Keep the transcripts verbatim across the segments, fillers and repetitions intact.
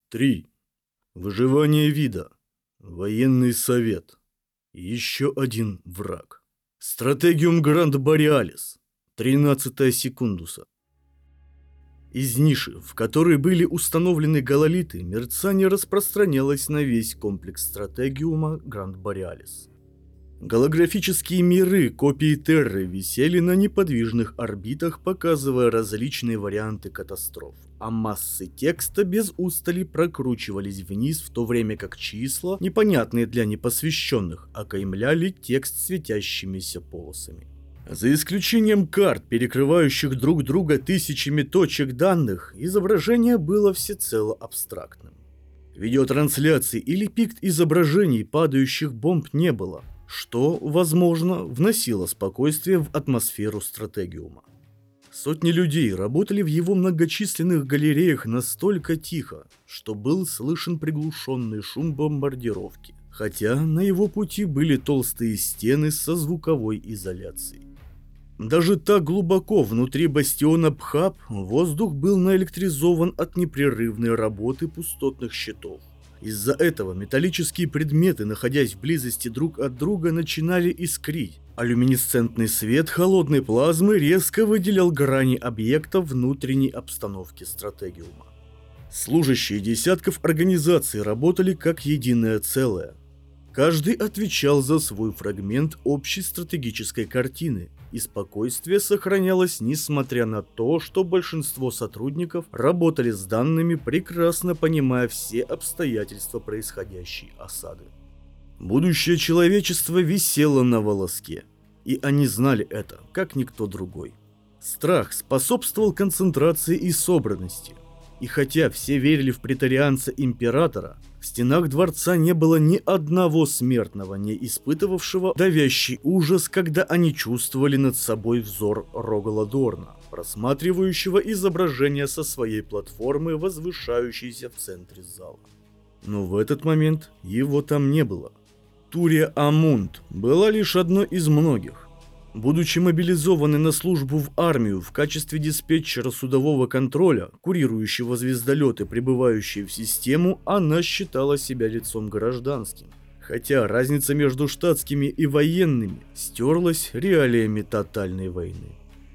Три. Выживание вида. Военный совет. Еще один враг. Стратегиум Гранд Бореалис. тринадцатая секундуса. Из ниши, в которой были установлены гололиты, мерцание распространялось на весь комплекс стратегиума Гранд Бореалис. Голографические миры копии Терры висели на неподвижных орбитах, показывая различные варианты катастроф, а массы текста без устали прокручивались вниз, в то время как числа, непонятные для непосвященных, окаймляли текст светящимися полосами. За исключением карт, перекрывающих друг друга тысячами точек данных, изображение было всецело абстрактным. Видеотрансляций или пикт изображений падающих бомб не было, что, возможно, вносило спокойствие в атмосферу стратегиума. Сотни людей работали в его многочисленных галереях настолько тихо, что был слышен приглушенный шум бомбардировки, хотя на его пути были толстые стены со звуковой изоляцией. Даже так глубоко внутри бастиона Пхаб воздух был наэлектризован от непрерывной работы пустотных щитов. Из-за этого металлические предметы, находясь в близости друг от друга, начинали искрить, а люминесцентный свет холодной плазмы резко выделял грани объекта внутренней обстановки стратегиума. Служащие десятков организаций работали как единое целое. Каждый отвечал за свой фрагмент общей стратегической картины, и спокойствие сохранялось несмотря на то, что большинство сотрудников работали с данными, прекрасно понимая все обстоятельства происходящей осады. Будущее человечества висело на волоске, и они знали это, как никто другой. Страх способствовал концентрации и собранности, и хотя все верили в претарианца императора, в стенах дворца не было ни одного смертного, не испытывавшего давящий ужас, когда они чувствовали над собой взор Рогала Дорна, просматривающего изображение со своей платформы, возвышающейся в центре зала. Но в этот момент его там не было. Турия Амунд была лишь одной из многих. Будучи мобилизованной на службу в армию в качестве диспетчера судового контроля, курирующего звездолеты, прибывающие в систему, она считала себя лицом гражданским. Хотя разница между штатскими и военными стерлась реалиями тотальной войны.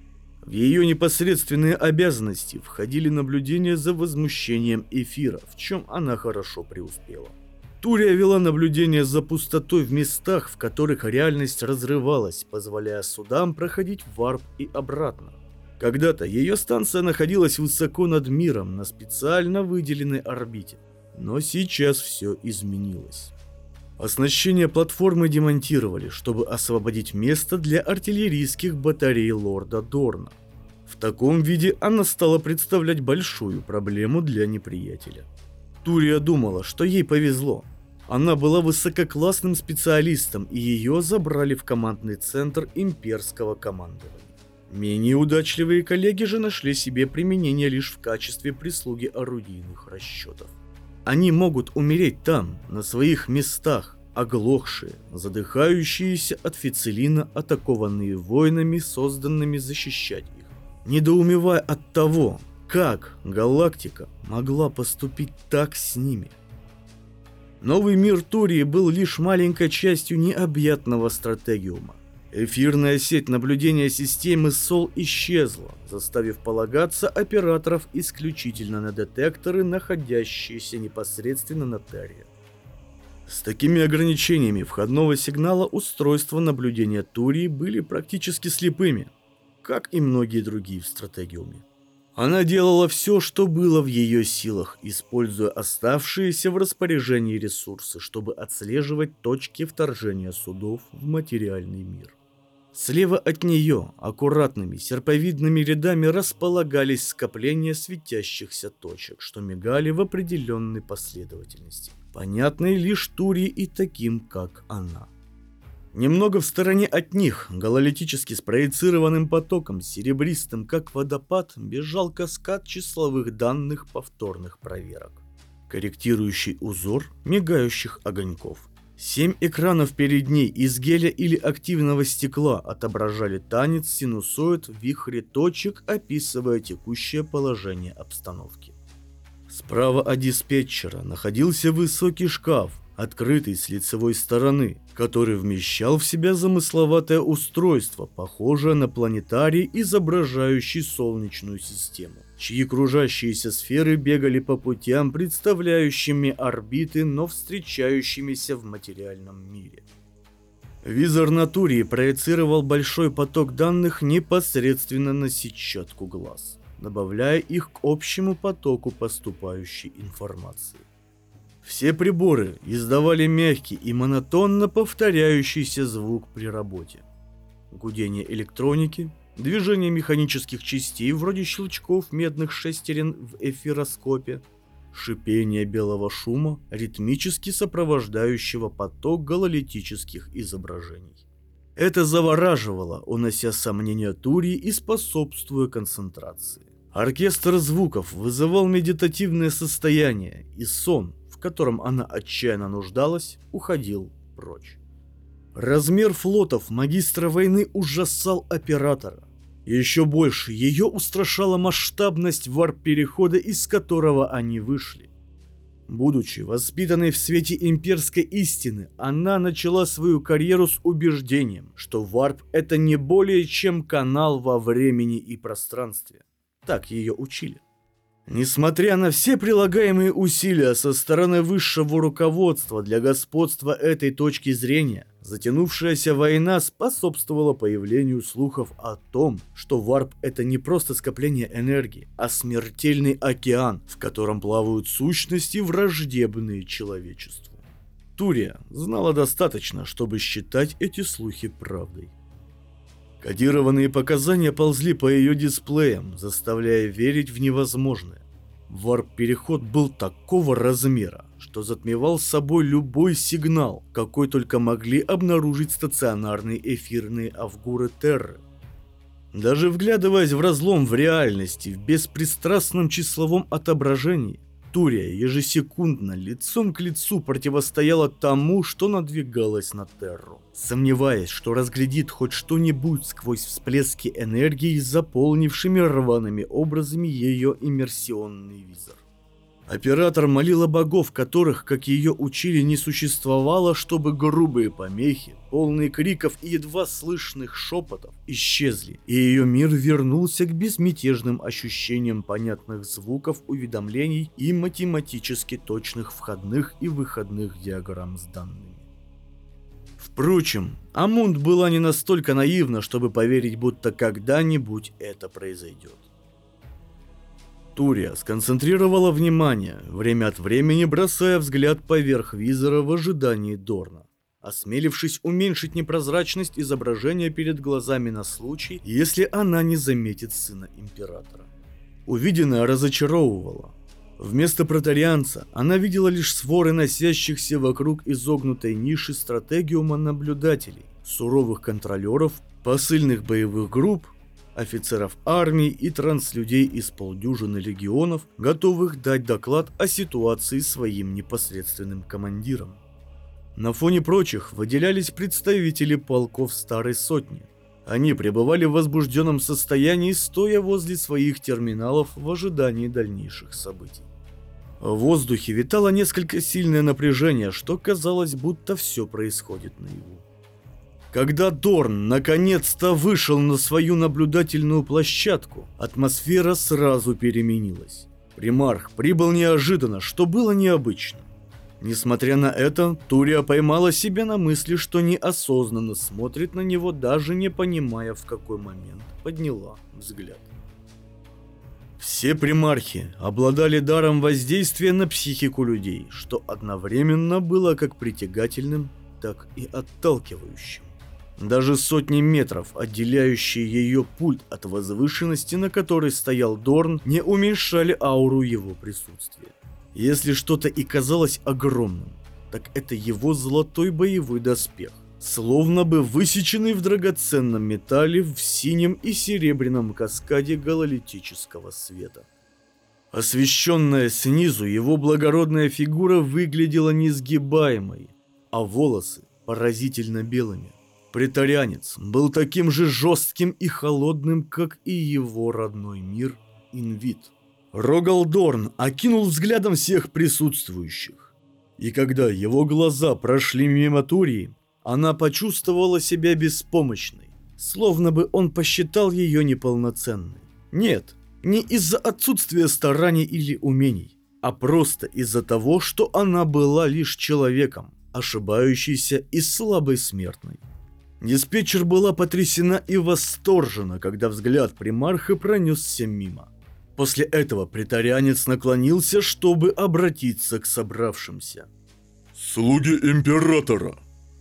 В ее непосредственные обязанности входили наблюдения за возмущением эфира, в чем она хорошо преуспела. Турия вела наблюдение за пустотой в местах, в которых реальность разрывалась, позволяя судам проходить варп и обратно. Когда-то ее станция находилась высоко над миром на специально выделенной орбите, но сейчас все изменилось. Оснащение платформы демонтировали, чтобы освободить место для артиллерийских батарей лорда Дорна. В таком виде она стала представлять большую проблему для неприятеля. Турия думала, что ей повезло. Она была высококлассным специалистом, и ее забрали в командный центр имперского командования. Менее удачливые коллеги же нашли себе применение лишь в качестве прислуги орудийных расчетов. Они могут умереть там, на своих местах, оглохшие, задыхающиеся от фицелина, атакованные воинами, созданными защищать их, недоумевая от того, как галактика могла поступить так с ними. Новый мир Турии был лишь маленькой частью необъятного стратегиума. Эфирная сеть наблюдения системы Сол исчезла, заставив полагаться операторов исключительно на детекторы, находящиеся непосредственно на Терре. С такими ограничениями входного сигнала устройства наблюдения Турии были практически слепыми, как и многие другие в стратегиуме. Она делала все, что было в ее силах, используя оставшиеся в распоряжении ресурсы, чтобы отслеживать точки вторжения судов в материальный мир. Слева от нее аккуратными серповидными рядами располагались скопления светящихся точек, что мигали в определенной последовательности, понятной лишь Турии и таким, как она. Немного в стороне от них, гололитически спроецированным потоком, серебристым как водопад, бежал каскад числовых данных повторных проверок, корректирующий узор мигающих огоньков. Семь экранов перед ней из геля или активного стекла отображали танец синусоид в вихре точек, описывая текущее положение обстановки. Справа от диспетчера находился высокий шкаф, открытый с лицевой стороны, который вмещал в себя замысловатое устройство, похожее на планетарий, изображающий Солнечную систему, чьи кружащиеся сферы бегали по путям, представляющими орбиты, но встречающимися в материальном мире. Визор на Турии проецировал большой поток данных непосредственно на сетчатку глаз, добавляя их к общему потоку поступающей информации. Все приборы издавали мягкий и монотонно повторяющийся звук при работе. Гудение электроники, движение механических частей вроде щелчков медных шестерен в эфироскопе, шипение белого шума, ритмически сопровождающего поток гололитических изображений. Это завораживало, унося сомнения Турии и способствуя концентрации. Оркестр звуков вызывал медитативное состояние, и сон, в котором она отчаянно нуждалась, уходил прочь. Размер флотов магистра войны ужасал оператора. Еще больше ее устрашала масштабность варп-перехода, из которого они вышли. Будучи воспитанной в свете имперской истины, она начала свою карьеру с убеждением, что варп — это не более чем канал во времени и пространстве. Так ее учили. Несмотря на все прилагаемые усилия со стороны высшего руководства для господства этой точки зрения, затянувшаяся война способствовала появлению слухов о том, что варп — это не просто скопление энергии, а смертельный океан, в котором плавают сущности, враждебные человечеству. Турия знала достаточно, чтобы считать эти слухи правдой. Кодированные показания ползли по ее дисплеям, заставляя верить в невозможное. Варп-переход был такого размера, что затмевал собой любой сигнал, какой только могли обнаружить стационарные эфирные авгуры Терры. Даже вглядываясь в разлом в реальности, в беспристрастном числовом отображении, Турия ежесекундно лицом к лицу противостояла тому, что надвигалось на Терру, сомневаясь, что разглядит хоть что-нибудь сквозь всплески энергии, заполнившими рваными образами ее иммерсионный визор. Оператор молила богов, которых, как ее учили, не существовало, чтобы грубые помехи, полные криков и едва слышных шепотов, исчезли, и ее мир вернулся к безмятежным ощущениям понятных звуков, уведомлений и математически точных входных и выходных диаграмм с данными. Впрочем, Амунд была не настолько наивна, чтобы поверить, будто когда-нибудь это произойдет. Турия сконцентрировала внимание, время от времени бросая взгляд поверх визора в ожидании Дорна, осмелившись уменьшить непрозрачность изображения перед глазами на случай, если она не заметит сына императора. Увиденное разочаровывало. Вместо протарианца она видела лишь своры носящихся вокруг изогнутой ниши стратегиума наблюдателей, суровых контролеров, посыльных боевых групп, офицеров армии и транслюдей из полдюжины легионов, готовых дать доклад о ситуации своим непосредственным командирам. На фоне прочих выделялись представители полков Старой Сотни. Они пребывали в возбужденном состоянии, стоя возле своих терминалов в ожидании дальнейших событий. В воздухе витало несколько сильное напряжение, что казалось, будто все происходит наяву. Когда Дорн наконец-то вышел на свою наблюдательную площадку, атмосфера сразу переменилась. Примарх прибыл неожиданно, что было необычно. Несмотря на это, Турия поймала себя на мысли, что неосознанно смотрит на него, даже не понимая, в какой момент подняла взгляд. Все примархи обладали даром воздействия на психику людей, что одновременно было как притягательным, так и отталкивающим. Даже сотни метров, отделяющие ее пульт от возвышенности, на которой стоял Дорн, не уменьшали ауру его присутствия. Если что-то и казалось огромным, так это его золотой боевой доспех, словно бы высеченный в драгоценном металле в синем и серебряном каскаде гололитического света. Освещенная снизу, его благородная фигура выглядела несгибаемой, а волосы поразительно белыми. Претарианец был таким же жестким и холодным, как и его родной мир Инвит. Рогалдорн окинул взглядом всех присутствующих. И когда его глаза прошли мимо Турии, она почувствовала себя беспомощной, словно бы он посчитал ее неполноценной. Нет, не из-за отсутствия стараний или умений, а просто из-за того, что она была лишь человеком, ошибающейся и слабой смертной. Диспетчер была потрясена и восторжена, когда взгляд примарха пронесся мимо. После этого претарианец наклонился, чтобы обратиться к собравшимся. «Слуги Императора,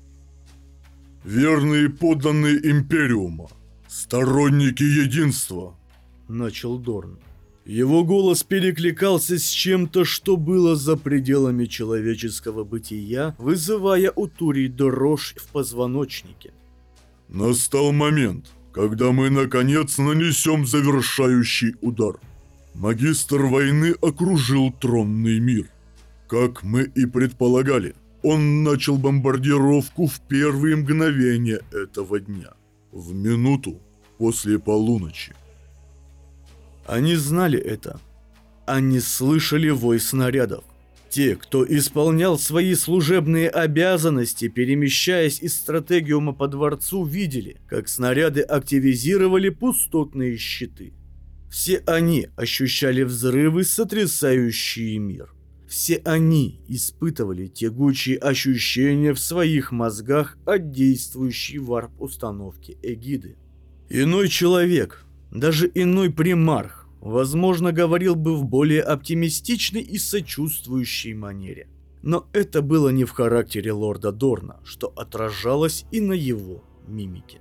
верные подданные Империума, сторонники единства», — начал Дорн. Его голос перекликался с чем-то, что было за пределами человеческого бытия, вызывая у Турии дрожь в позвоночнике. «Настал момент, когда мы наконец нанесем завершающий удар. Магистр войны окружил тронный мир. Как мы и предполагали, он начал бомбардировку в первые мгновения этого дня, в минуту после полуночи. Они знали это. Они слышали вой снарядов. Те, кто исполнял свои служебные обязанности, перемещаясь из стратегиума по дворцу, видели, как снаряды активизировали пустотные щиты. Все они ощущали взрывы, сотрясающие мир. Все они испытывали тягучие ощущения в своих мозгах от действующей варп-установки Эгиды. Иной человек, даже иной примарх, возможно, говорил бы в более оптимистичной и сочувствующей манере. Но это было не в характере лорда Дорна, что отражалось и на его мимике.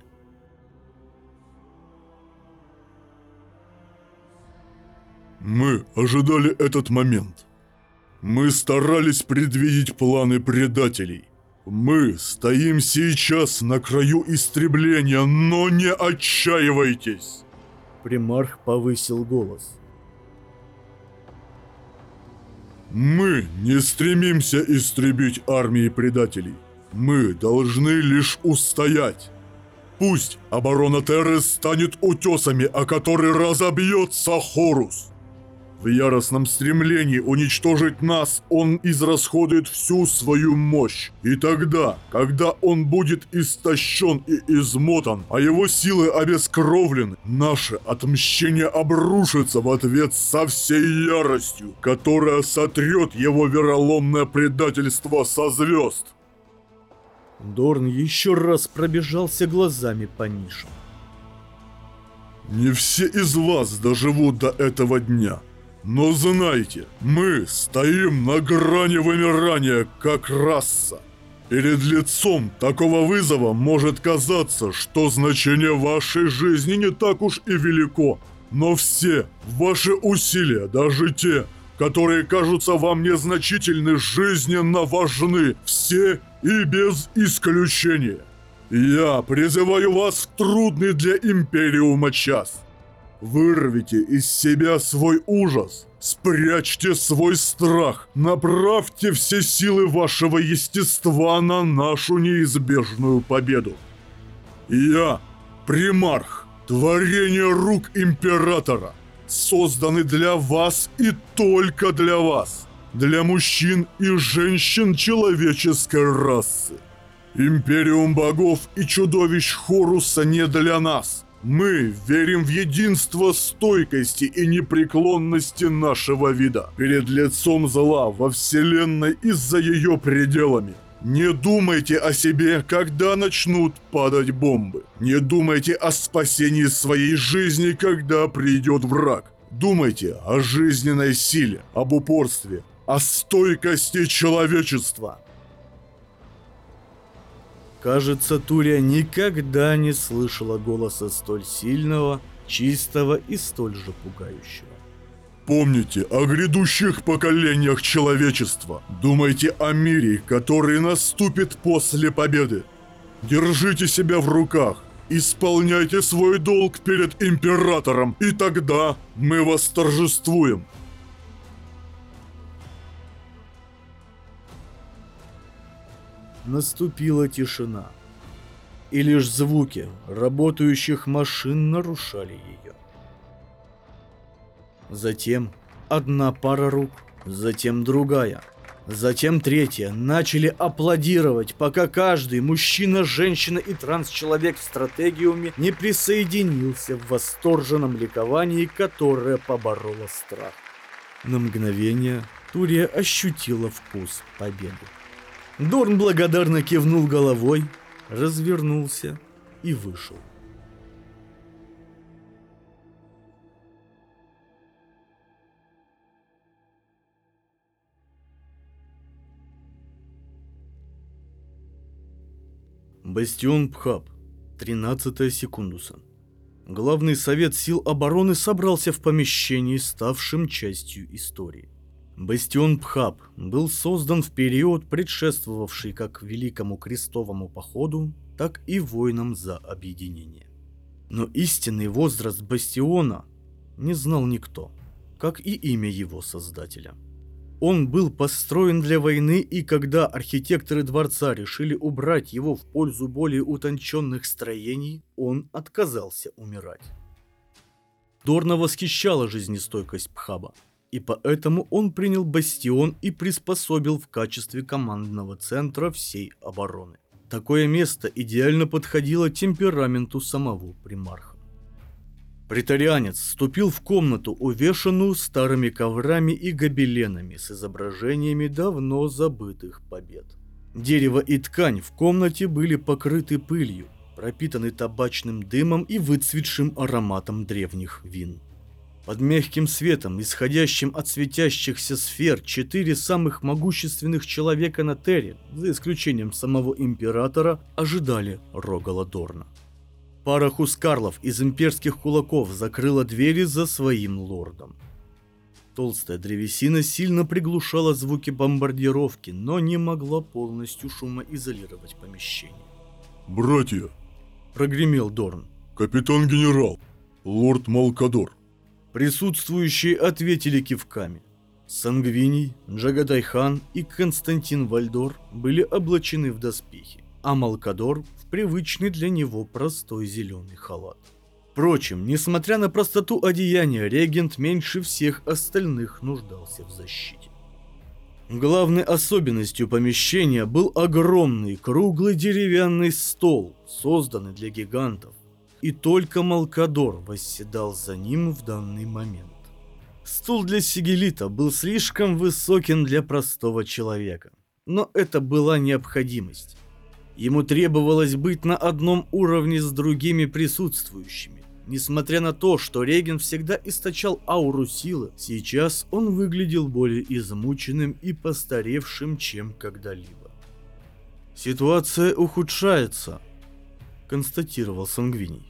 Мы ожидали этот момент. Мы старались предвидеть планы предателей. Мы стоим сейчас на краю истребления, но не отчаивайтесь. Примарх повысил голос. Мы не стремимся истребить армии предателей. Мы должны лишь устоять. Пусть оборона Терры станет утесами, о который разобьется Хорус. В яростном стремлении уничтожить нас он израсходует всю свою мощь. И тогда, когда он будет истощен и измотан, а его силы обескровлены, наше отмщение обрушится в ответ со всей яростью, которая сотрет его вероломное предательство со звезд. Дорн еще раз пробежался глазами по нишам. Не все из вас доживут до этого дня. Но знайте, мы стоим на грани вымирания как раса. Перед лицом такого вызова может казаться, что значение вашей жизни не так уж и велико. Но все ваши усилия, даже те, которые кажутся вам незначительны, жизненно важны. Все и без исключения. Я призываю вас в трудный для Империума час. Вырвите из себя свой ужас, спрячьте свой страх, направьте все силы вашего естества на нашу неизбежную победу. Я, примарх, творение рук Императора, созданы для вас и только для вас, для мужчин и женщин человеческой расы. Империум богов и чудовищ Хоруса не для нас. Мы верим в единство стойкости и непреклонности нашего вида перед лицом зла во Вселенной и за ее пределами. Не думайте о себе, когда начнут падать бомбы. Не думайте о спасении своей жизни, когда придет враг. Думайте о жизненной силе, об упорстве, о стойкости человечества. Кажется, Турия никогда не слышала голоса столь сильного, чистого и столь же пугающего. Помните о грядущих поколениях человечества. Думайте о мире, который наступит после победы. Держите себя в руках. Исполняйте свой долг перед Императором, и тогда мы восторжествуем. Наступила тишина, и лишь звуки работающих машин нарушали ее. Затем Одна пара рук, затем другая, затем третья начали аплодировать, пока каждый мужчина, женщина и транс-человек в стратегиуме не присоединился в восторженном ликовании, которое побороло страх. На мгновение Турия ощутила вкус победы. Дорн благодарно кивнул головой, развернулся и вышел. Бастион Пхаб, тринадцатая секундуса. Главный совет сил обороны собрался в помещении, ставшем частью истории. Бастион Пхаб был создан в период, предшествовавший как Великому Крестовому походу, так и войнам за объединение. Но истинный возраст Бастиона не знал никто, как и имя его создателя. Он был построен для войны, и когда архитекторы дворца решили убрать его в пользу более утонченных строений, он отказался умирать. Дорна восхищала жизнестойкость Пхаба, и поэтому он принял бастион и приспособил в качестве командного центра всей обороны. Такое место идеально подходило темпераменту самого примарха. Претарианец вступил в комнату, увешанную старыми коврами и гобеленами с изображениями давно забытых побед. Дерево и ткань в комнате были покрыты пылью, пропитаны табачным дымом и выцветшим ароматом древних вин. Под мягким светом, исходящим от светящихся сфер, четыре самых могущественных человека на Терре, за исключением самого императора, ожидали Рогала Дорна. Пара хускарлов из имперских кулаков закрыла двери за своим лордом. Толстая древесина сильно приглушала звуки бомбардировки, но не могла полностью шумоизолировать помещение. «Братья!» — прогремел Дорн. «Капитан-генерал! Лорд Малкадор!» Присутствующие ответили кивками. Сангвиний, Джагатай-хан и Константин Вальдор были облачены в доспехи, а Малкадор в привычный для него простой зеленый халат. Впрочем, несмотря на простоту одеяния, регент меньше всех остальных нуждался в защите. Главной особенностью помещения был огромный круглый деревянный стол, созданный для гигантов, и только Малкадор восседал за ним в данный момент. Стул для сигилита был слишком высоким для простого человека, но это была необходимость. Ему требовалось быть на одном уровне с другими присутствующими. Несмотря на то, что регент всегда источал ауру силы, сейчас он выглядел более измученным и постаревшим, чем когда-либо. «Ситуация ухудшается», — констатировал Сангвиний.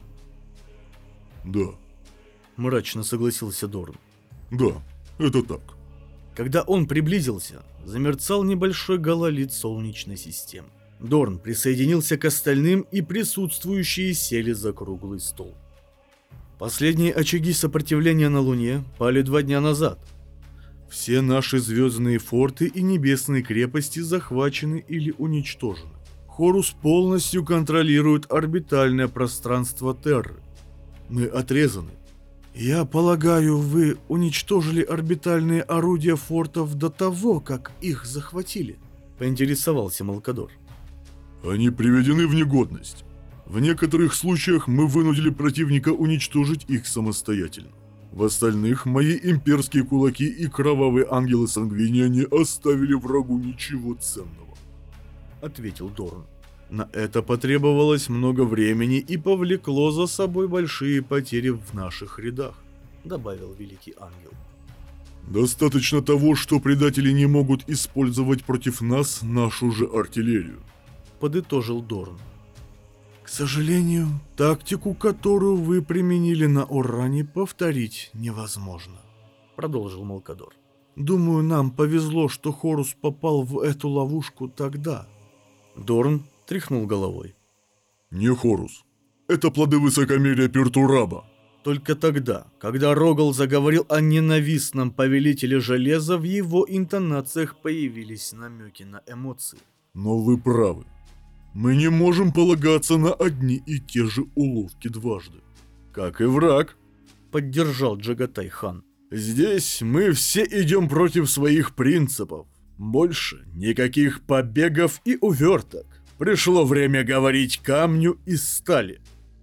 «Да», — мрачно согласился Дорн. «Да, это так». Когда он приблизился, замерцал небольшой гололит Солнечной системы. Дорн присоединился к остальным, и присутствующие сели за круглый стол. Последние очаги сопротивления на Луне пали два дня назад. Все наши звездные форты и небесные крепости захвачены или уничтожены. Хорус полностью контролирует орбитальное пространство Терры. Мы отрезаны. Я полагаю, вы уничтожили орбитальные орудия фортов до того, как их захватили? Поинтересовался Малкадор. Они приведены в негодность. В некоторых случаях мы вынудили противника уничтожить их самостоятельно. В остальных мои имперские кулаки и кровавые ангелы Сангвиния не оставили врагу ничего ценного, ответил Дорн. На это потребовалось много времени и повлекло за собой большие потери в наших рядах, добавил Великий Ангел. Достаточно того, что предатели не могут использовать против нас нашу же артиллерию, подытожил Дорн. К сожалению, тактику, которую вы применили на Уране, повторить невозможно, продолжил Малкадор. Думаю, нам повезло, что Хорус попал в эту ловушку тогда. Дорн тряхнул головой. Не Хорус. Это плоды высокомерия Пертураба. Только тогда, когда Рогал заговорил о ненавистном повелителе железа, в его интонациях появились намеки на эмоции. Но вы правы. Мы не можем полагаться на одни и те же уловки дважды. Как и враг, поддержал Джагатай-хан. Здесь мы все идем против своих принципов. Больше никаких побегов и уверток. Пришло время говорить камню из стали.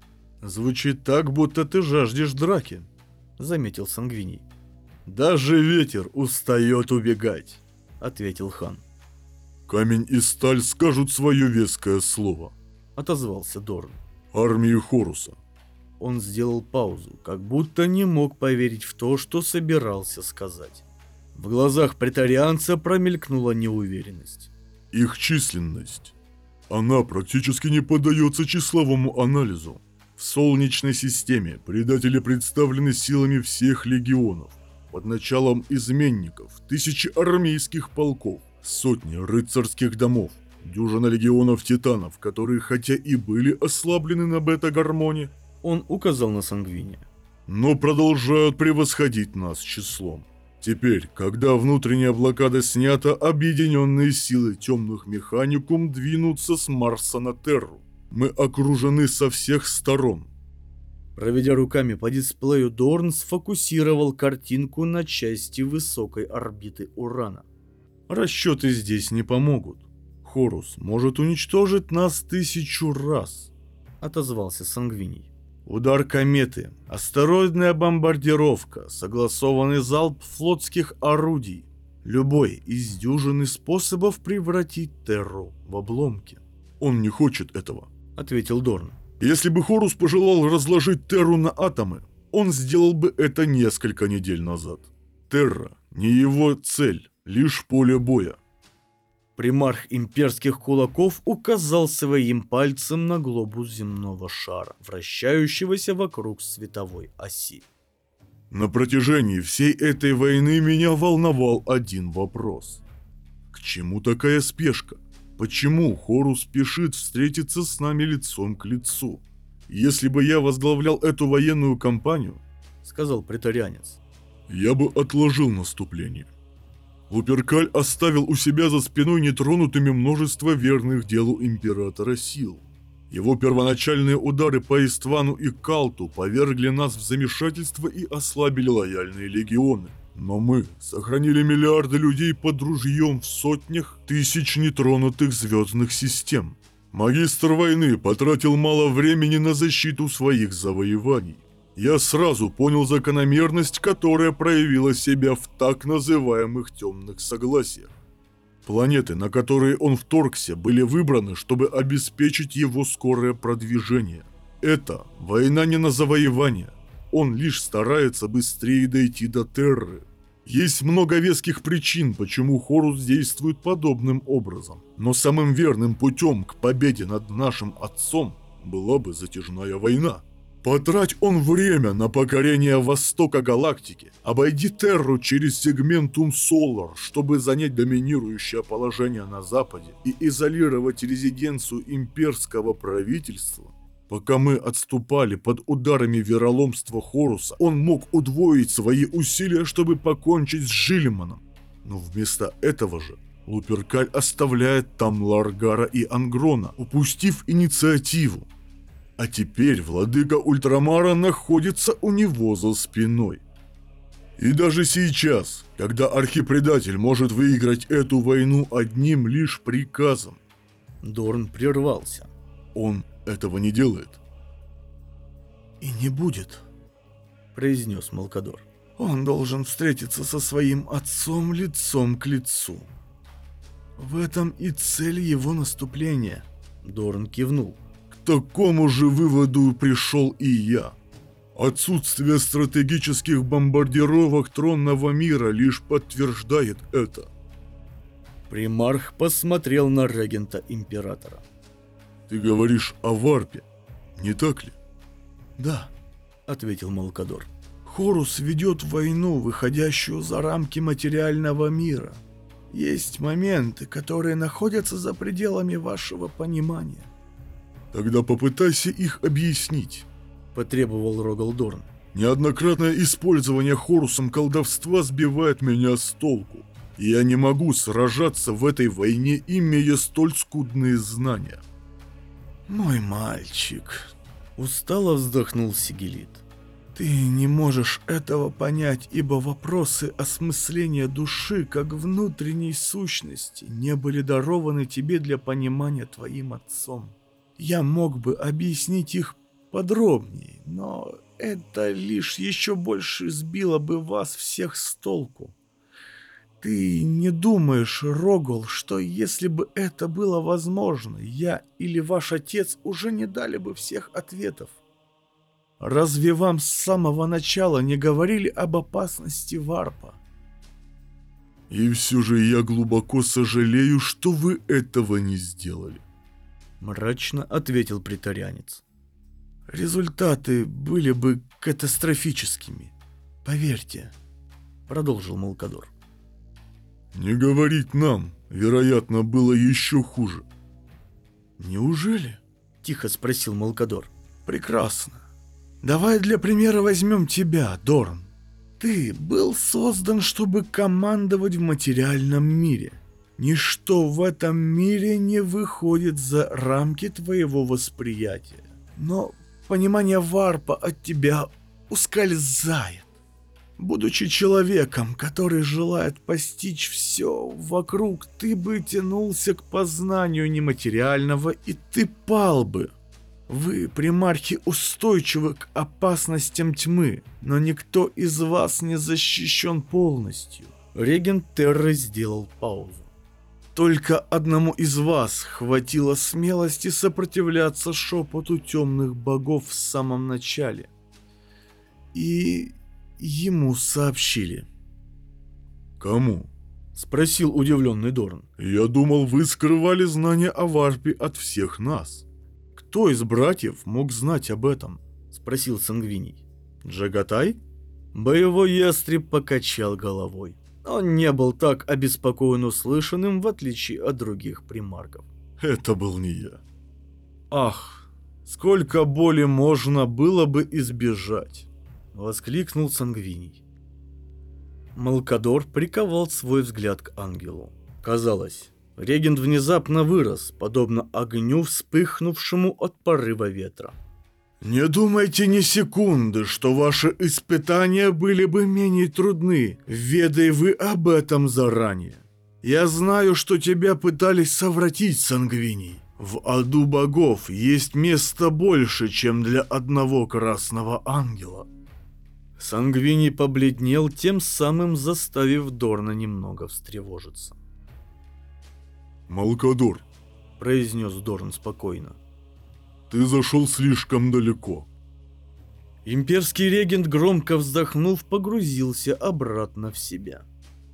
Звучит так, будто ты жаждешь драки, заметил Сангвиний. Даже ветер устает убегать, ответил хан. Камень и сталь скажут свое веское слово, отозвался Дорн. Армии Хоруса. Он сделал паузу, как будто не мог поверить в то, что собирался сказать. В глазах претарианца промелькнула неуверенность. Их численность. Она практически не поддается числовому анализу. В Солнечной системе предатели представлены силами всех легионов. Под началом изменников тысячи армейских полков, сотни рыцарских домов, дюжина легионов титанов, которые хотя и были ослаблены на бета-гормоне, он указал на Сангвиния, но продолжают превосходить нас числом. Теперь, когда внутренняя блокада снята, объединенные силы темных механикум двинутся с Марса на Терру. Мы окружены со всех сторон. Проведя руками по дисплею, Дорн сфокусировал картинку на части высокой орбиты Урана. Расчеты здесь не помогут. Хорус может уничтожить нас тысячу раз, отозвался Сангвиний. Удар кометы, астероидная бомбардировка, согласованный залп флотских орудий. Любой из дюжины способов превратить Терру в обломки. Он не хочет этого, ответил Дорн. Если бы Хорус пожелал разложить Терру на атомы, он сделал бы это несколько недель назад. Терра не его цель, лишь поле боя. Примарх имперских кулаков указал своим пальцем на глобус земного шара, вращающегося вокруг световой оси. На протяжении всей этой войны меня волновал один вопрос. К чему такая спешка? Почему Хорус спешит встретиться с нами лицом к лицу? Если бы я возглавлял эту военную кампанию, сказал претарианец, я бы отложил наступление. Луперкаль оставил у себя за спиной нетронутыми множество верных делу императора сил. Его первоначальные удары по Иствану и Калту повергли нас в замешательство и ослабили лояльные легионы. Но мы сохранили миллиарды людей под ружьем в сотнях тысяч нетронутых звездных систем. Магистр войны потратил мало времени на защиту своих завоеваний. Я сразу понял закономерность, которая проявила себя в так называемых темных согласиях. Планеты, на которые он вторгся, были выбраны, чтобы обеспечить его скорое продвижение. Это война не на завоевание. Он лишь старается быстрее дойти до Терры. Есть много веских причин, почему Хорус действует подобным образом. Но самым верным путем к победе над нашим отцом была бы затяжная война. Потрать он время на покорение востока галактики, обойди Терру через сегментум Солар, чтобы занять доминирующее положение на западе и изолировать резиденцию имперского правительства. Пока мы отступали под ударами вероломства Хоруса, он мог удвоить свои усилия, чтобы покончить с Жилиманом. Но вместо этого же Луперкаль оставляет там Ларгара и Ангрона, упустив инициативу. А теперь владыка Ультрамара находится у него за спиной. И даже сейчас, когда архипредатель может выиграть эту войну одним лишь приказом, Дорн прервался. Он этого не делает. «И не будет», — произнес Малкадор. «Он должен встретиться со своим отцом лицом к лицу. В этом и цель его наступления», — Дорн кивнул. «К такому же выводу пришел и я. Отсутствие стратегических бомбардировок тронного мира лишь подтверждает это». Примарх посмотрел на регента императора. «Ты говоришь о Варпе, не так ли?» «Да», — ответил Малкадор. «Хорус ведет войну, выходящую за рамки материального мира. Есть моменты, которые находятся за пределами вашего понимания». «Тогда попытайся их объяснить», — потребовал Рогалдорн. «Неоднократное использование Хорусом колдовства сбивает меня с толку. И я не могу сражаться в этой войне, имея столь скудные знания». «Мой мальчик», — устало вздохнул Сигелит. Ты не можешь этого понять, ибо вопросы осмысления души как внутренней сущности не были дарованы тебе для понимания твоим отцом. Я мог бы объяснить их подробнее, но это лишь еще больше сбило бы вас всех с толку. Ты не думаешь, Рогол, что если бы это было возможно, я или ваш отец уже не дали бы всех ответов? Разве вам с самого начала не говорили об опасности варпа? И все же я глубоко сожалею, что вы этого не сделали. Мрачно ответил претарианец. Результаты были бы катастрофическими. Поверьте, продолжил Малкадор. Не говорить нам, вероятно, было еще хуже. Неужели? Тихо спросил Малкадор. Прекрасно. Давай для примера возьмем тебя, Дорн. Ты был создан, чтобы командовать в материальном мире. Ничто в этом мире не выходит за рамки твоего восприятия. Но понимание варпа от тебя ускользает. Будучи человеком, который желает постичь все вокруг, ты бы тянулся к познанию нематериального, и ты пал бы. Вы, примархи, устойчивы к опасностям тьмы, но никто из вас не защищен полностью. Регент Терры сделал паузу. Только одному из вас хватило смелости сопротивляться шепоту темных богов в самом начале. И ему сообщили. Кому? Спросил удивленный Дорн. Я думал, вы скрывали знания о варпе от всех нас. Кто из братьев мог знать об этом? Спросил Сангвиний. Джагатай? Боевой ястреб покачал головой. Он не был так обеспокоен услышанным, в отличие от других примарков. Это был не я. Ах, сколько боли можно было бы избежать! Воскликнул Сангвиний. Малкадор приковал свой взгляд к ангелу. Казалось, регент внезапно вырос, подобно огню, вспыхнувшему от порыва ветра. Не думайте ни секунды, что ваши испытания были бы менее трудны, ведай вы об этом заранее. Я знаю, что тебя пытались совратить, Сангвиний. В аду богов есть место больше, чем для одного красного ангела. Сангвиний побледнел, тем самым заставив Дорна немного встревожиться. «Малкадор», — произнес Дорн спокойно, — «ты зашел слишком далеко». Имперский регент, громко вздохнув, погрузился обратно в себя.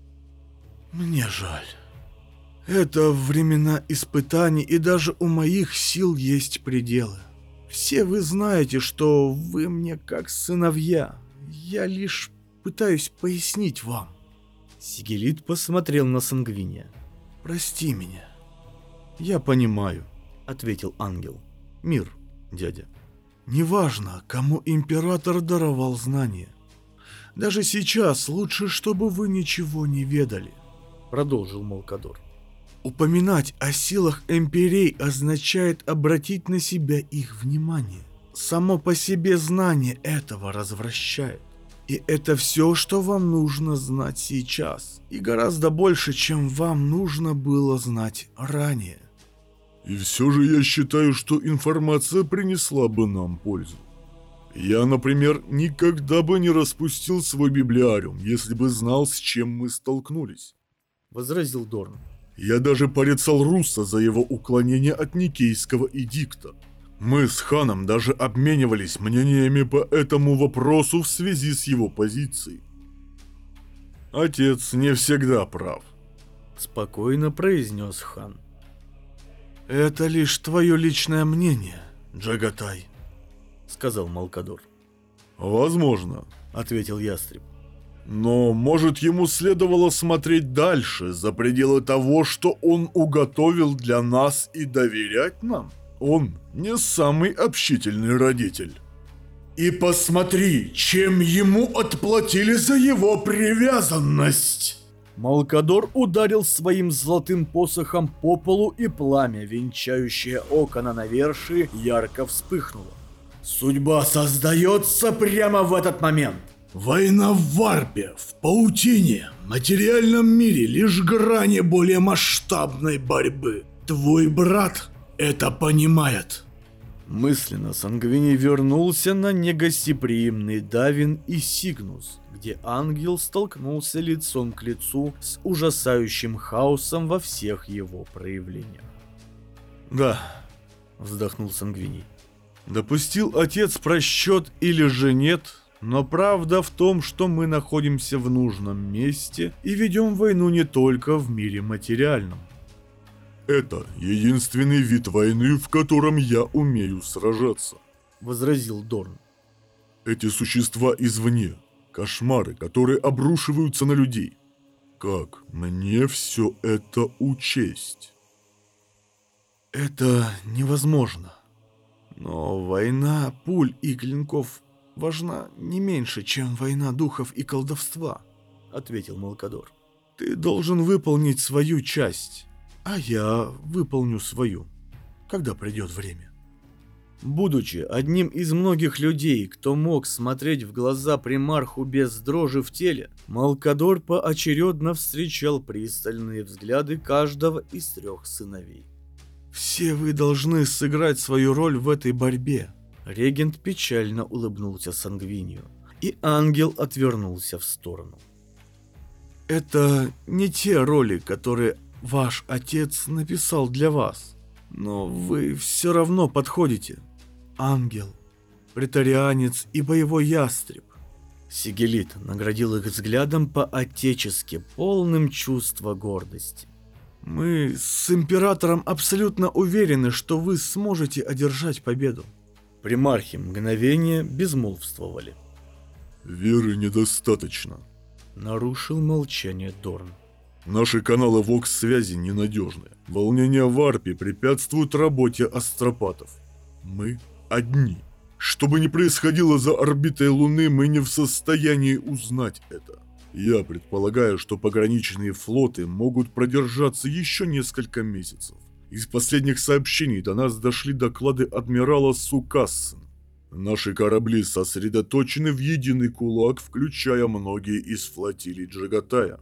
«Мне жаль. Это времена испытаний, и даже у моих сил есть пределы. Все вы знаете, что вы мне как сыновья. Я лишь пытаюсь пояснить вам». Сигелит посмотрел на Сангвиния. «Прости меня». «Я понимаю», — ответил ангел. «Мир, дядя». «Неважно, кому император даровал знания. Даже сейчас лучше, чтобы вы ничего не ведали», — продолжил Малкадор. «Упоминать о силах империй означает обратить на себя их внимание. Само по себе знание этого развращает. И это все, что вам нужно знать сейчас. И гораздо больше, чем вам нужно было знать ранее». «И все же я считаю, что информация принесла бы нам пользу. Я, например, никогда бы не распустил свой библиариум, если бы знал, с чем мы столкнулись», — возразил Дорн. «Я даже порицал Русса за его уклонение от Никейского эдикта. Мы с ханом даже обменивались мнениями по этому вопросу в связи с его позицией. Отец не всегда прав», — спокойно произнес хан. «Это лишь твое личное мнение, Джагатай», — сказал Малкадор. «Возможно», — ответил ястреб. «Но, может, ему следовало смотреть дальше, за пределы того, что он уготовил для нас, и доверять нам? Он не самый общительный родитель». «И посмотри, чем ему отплатили за его привязанность!» Малкадор ударил своим золотым посохом по полу, и пламя, венчающее око на навершии, ярко вспыхнуло. Судьба создается прямо в этот момент. Война в варпе, в паутине, материальном мире лишь грани более масштабной борьбы. Твой брат это понимает. Мысленно Сангвини вернулся на негостеприимный Давин и Сигнус, где ангел столкнулся лицом к лицу с ужасающим хаосом во всех его проявлениях. «Да», — вздохнул Сангвини, — «допустил отец просчет или же нет, но правда в том, что мы находимся в нужном месте и ведем войну не только в мире материальном». «Это единственный вид войны, в котором я умею сражаться», — возразил Дорн. «Эти существа извне, кошмары, которые обрушиваются на людей. Как мне все это учесть?» «Это невозможно. Но война пуль и клинков важна не меньше, чем война духов и колдовства», — ответил Малкадор. «Ты должен выполнить свою часть. А я выполню свою, когда придет время». Будучи одним из многих людей, кто мог смотреть в глаза примарху без дрожи в теле, Малкадор поочередно встречал пристальные взгляды каждого из трех сыновей. «Все вы должны сыграть свою роль в этой борьбе», — регент печально улыбнулся Сангвинию, и ангел отвернулся в сторону. «Это не те роли, которые ваш отец написал для вас, но вы все равно подходите. Ангел, претарианец и боевой ястреб». Сигелит наградил их взглядом по-отечески, полным чувства гордости. «Мы с императором абсолютно уверены, что вы сможете одержать победу». Примархи мгновение безмолвствовали. «Веры недостаточно», — нарушил молчание Дорн. «Наши каналы вокс-связи ненадежны. Волнения в варпе препятствуют работе астропатов. Мы одни. Что бы ни происходило за орбитой Луны, мы не в состоянии узнать это. Я предполагаю, что пограничные флоты могут продержаться еще несколько месяцев. Из последних сообщений до нас дошли доклады адмирала Сукассен. Наши корабли сосредоточены в единый кулак, включая многие из флотилий Джагатая».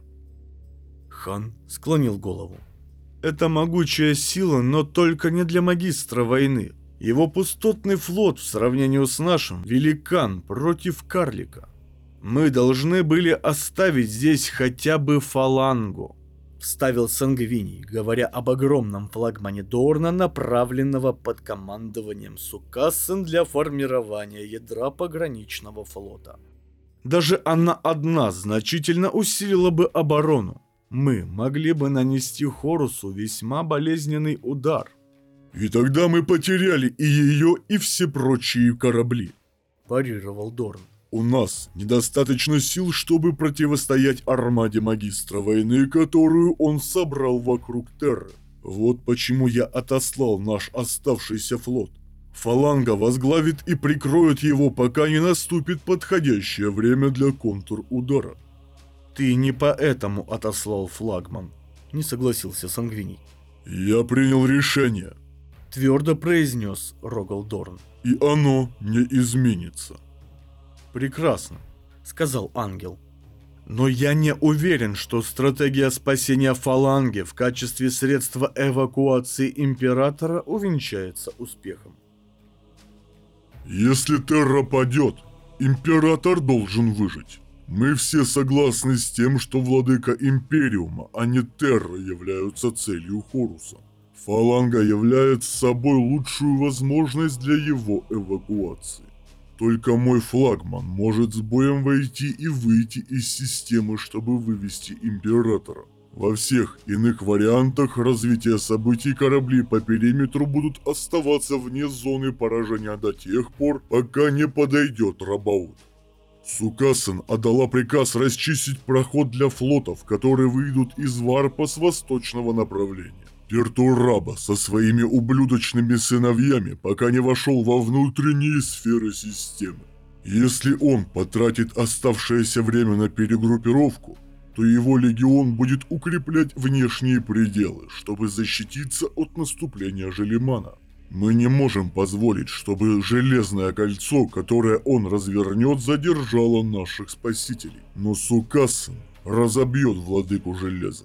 Хан склонил голову. «Это могучая сила, но только не для магистра войны. Его пустотный флот в сравнении с нашим — великан против карлика. Мы должны были оставить здесь хотя бы фалангу», — вставил Сангвини, говоря об огромном флагмане Дорна, направленного под командованием Сукассен для формирования ядра пограничного флота. «Даже она одна значительно усилила бы оборону. Мы могли бы нанести Хорусу весьма болезненный удар». «И тогда мы потеряли и ее, и все прочие корабли», – парировал Дорн. «У нас недостаточно сил, чтобы противостоять армаде магистра войны, которую он собрал вокруг Терры. Вот почему я отослал наш оставшийся флот. Фаланга возглавит и прикроет его, пока не наступит подходящее время для контр-удара». «Ты не поэтому отослал флагман», – не согласился Сангвини. «Я принял решение», – твердо произнес Рогал Дорн. «И оно не изменится». «Прекрасно», — сказал ангел. «Но я не уверен, что стратегия спасения фаланги в качестве средства эвакуации императора увенчается успехом». «Если Терра падет, император должен выжить. Мы все согласны с тем, что владыка Империума, а не Терра, являются целью Хоруса. Фаланга является собой лучшую возможность для его эвакуации. Только мой флагман может с боем войти и выйти из системы, чтобы вывести императора. Во всех иных вариантах развития событий корабли по периметру будут оставаться вне зоны поражения до тех пор, пока не подойдет Рабаут. Сукассен отдала приказ расчистить проход для флотов, которые выйдут из варпа с восточного направления. Пертураба со своими ублюдочными сыновьями пока не вошел во внутренние сферы системы. Если он потратит оставшееся время на перегруппировку, то его легион будет укреплять внешние пределы, чтобы защититься от наступления Желимана. Мы не можем позволить, чтобы железное кольцо, которое он развернет, задержало наших спасителей. Но Сукассен разобьет владыку железа.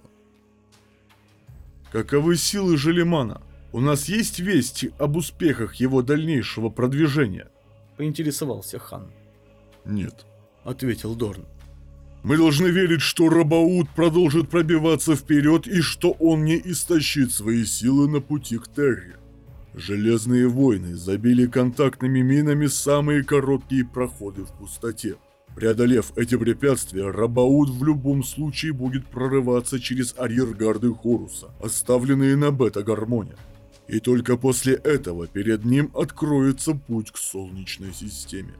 Каковы силы Желимана? У нас есть вести об успехах его дальнейшего продвижения? Поинтересовался хан. Нет, ответил Дорн. Мы должны верить, что Рабаут продолжит пробиваться вперед и что он не истощит свои силы на пути к Терре. Железные войны забили контактными минами самые короткие проходы в пустоте. Преодолев эти препятствия, Рабаут в любом случае будет прорываться через арьергарды Хоруса, оставленные на бета-гармоне. И только после этого перед ним откроется путь к Солнечной системе.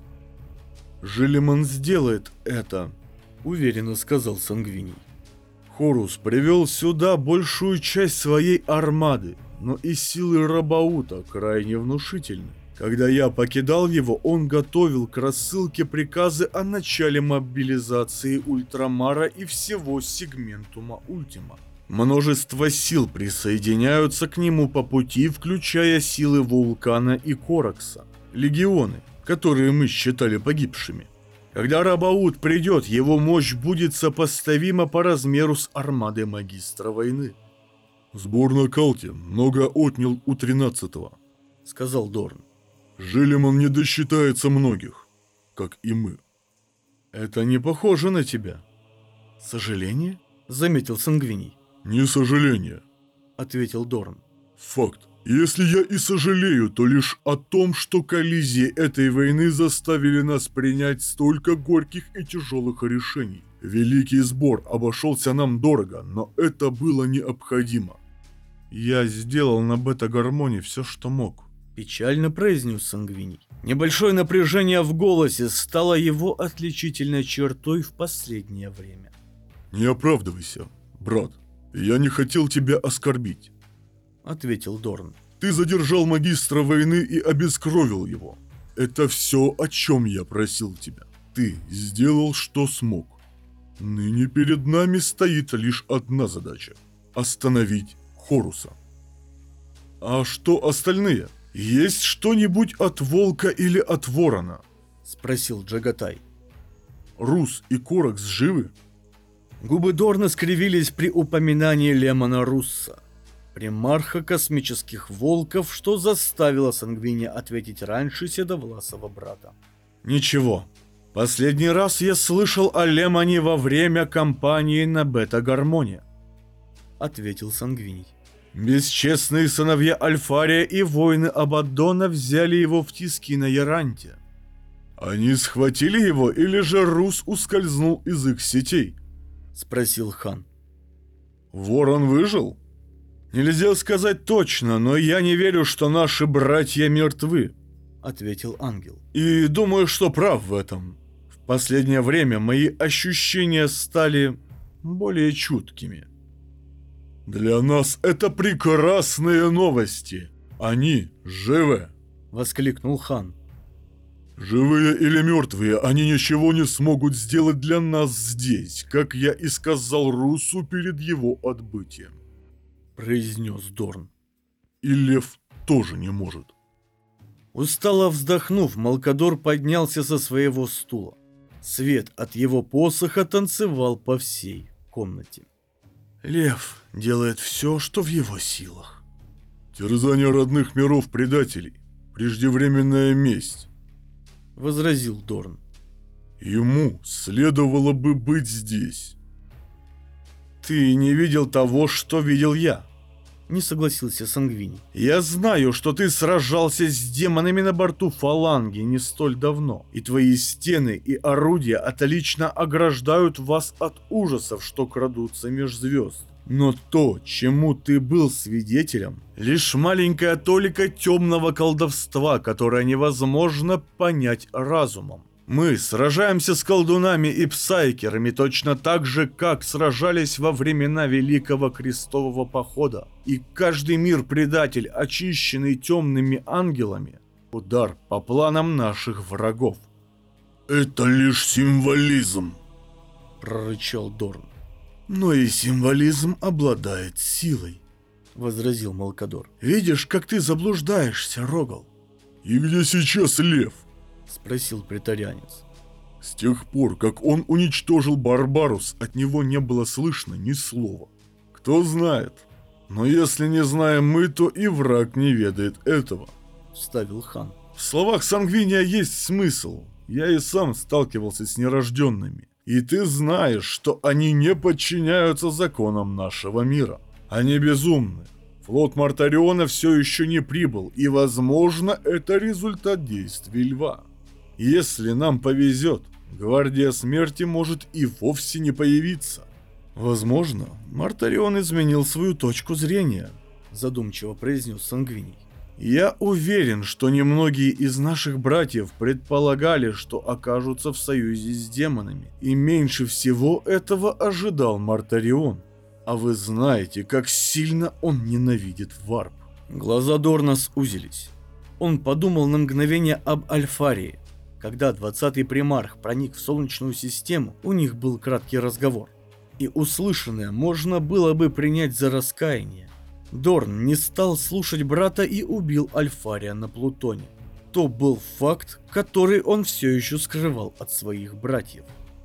«Желиман сделает это», — уверенно сказал Сангвиний. «Хорус привел сюда большую часть своей армады, но и силы Рабаута крайне внушительны. Когда я покидал его, он готовил к рассылке приказы о начале мобилизации Ультрамара и всего сегментума Ультима. Множество сил присоединяются к нему по пути, включая силы Вулкана и Коракса, легионы, которые мы считали погибшими. Когда Рабаут придет, его мощь будет сопоставима по размеру с армадой Магистра Войны». «Сбор на Калте много отнял у тринадцатого», — сказал Дорн. «Желиман не досчитается многих, как и мы». «Это не похоже на тебя». «Сожаление?» — заметил Сангвиний. «Не сожаление», — ответил Дорн. «Факт. Если я и сожалею, то лишь о том, что коллизии этой войны заставили нас принять столько горьких и тяжелых решений. Великий сбор обошелся нам дорого, но это было необходимо». «Я сделал на бета-гармоне все, что мог», — печально произнес Сангвиний. Небольшое напряжение в голосе стало его отличительной чертой в последнее время. «Не оправдывайся, брат. Я не хотел тебя оскорбить», — ответил Дорн. «Ты задержал магистра войны и обескровил его. Это все, о чем я просил тебя. Ты сделал, что смог. Ныне перед нами стоит лишь одна задача — остановить Хоруса». «А что остальные? Есть что-нибудь от Волка или от Ворона?» — спросил Джагатай. «Рус и Коракс живы?» Губы Дорна скривились при упоминании Лемона Русса, примарха космических волков, что заставило Сангвиния ответить раньше седовласого брата. «Ничего. Последний раз я слышал о Лемоне во время кампании на бета-гармоне», — ответил Сангвиний. «Бесчестные сыновья Альфария и воины Абаддона взяли его в тиски на Яранте». «Они схватили его, или же Рус ускользнул из их сетей?» — спросил хан. «Ворон выжил?» «Нельзя сказать точно, но я не верю, что наши братья мертвы», — ответил ангел. «И думаю, что прав в этом. В последнее время мои ощущения стали более чуткими». «Для нас это прекрасные новости. Они живы!» — воскликнул хан. «Живые или мертвые, они ничего не смогут сделать для нас здесь, как я и сказал Русу перед его отбытием», — произнес Дорн. «И Лев тоже не может». Устало вздохнув, Малкадор поднялся со своего стула. Свет от его посоха танцевал по всей комнате. «Лев делает все, что в его силах». «Терзание родных миров предателей, преждевременная месть», — возразил Дорн. «Ему следовало бы быть здесь». «Ты не видел того, что видел я», — не согласился Сангвиний. «Я знаю, что ты сражался с демонами на борту фаланги не столь давно, и твои стены и орудия отлично ограждают вас от ужасов, что крадутся меж звезд. Но то, чему ты был свидетелем, лишь маленькая толика темного колдовства, которое невозможно понять разумом. Мы сражаемся с колдунами и псайкерами точно так же, как сражались во времена Великого Крестового Похода. И каждый мир-предатель, очищенный темными ангелами, удар по планам наших врагов». «Это лишь символизм», — прорычал Дорн. «Но и символизм обладает силой», возразил Малкадор. «Видишь, как ты заблуждаешься, Рогал?» «И где сейчас лев?» — спросил претарианец. С тех пор, как он уничтожил Барбарус, от него не было слышно ни слова. Кто знает. Но если не знаем мы, то и враг не ведает этого. Вставил хан. В словах Сангвиния есть смысл. Я и сам сталкивался с нерожденными. И ты знаешь, что они не подчиняются законам нашего мира. Они безумны. Флот Мартариона все еще не прибыл, и, возможно, это результат действий льва. Если нам повезет, Гвардия Смерти может и вовсе не появиться. Возможно, Мартарион изменил свою точку зрения, задумчиво произнес Сангвиний. Я уверен, что немногие из наших братьев предполагали, что окажутся в союзе с демонами, и меньше всего этого ожидал Мартарион. А вы знаете, как сильно он ненавидит варп. Глаза Дорна сузились. Он подумал на мгновение об Альфарии. Когда двадцатый примарх проник в Солнечную систему, у них был краткий разговор. И услышанное можно было бы принять за раскаяние. Дорн не стал слушать брата и убил Альфария на Плутоне. То был факт, который он все еще скрывал от своих братьев.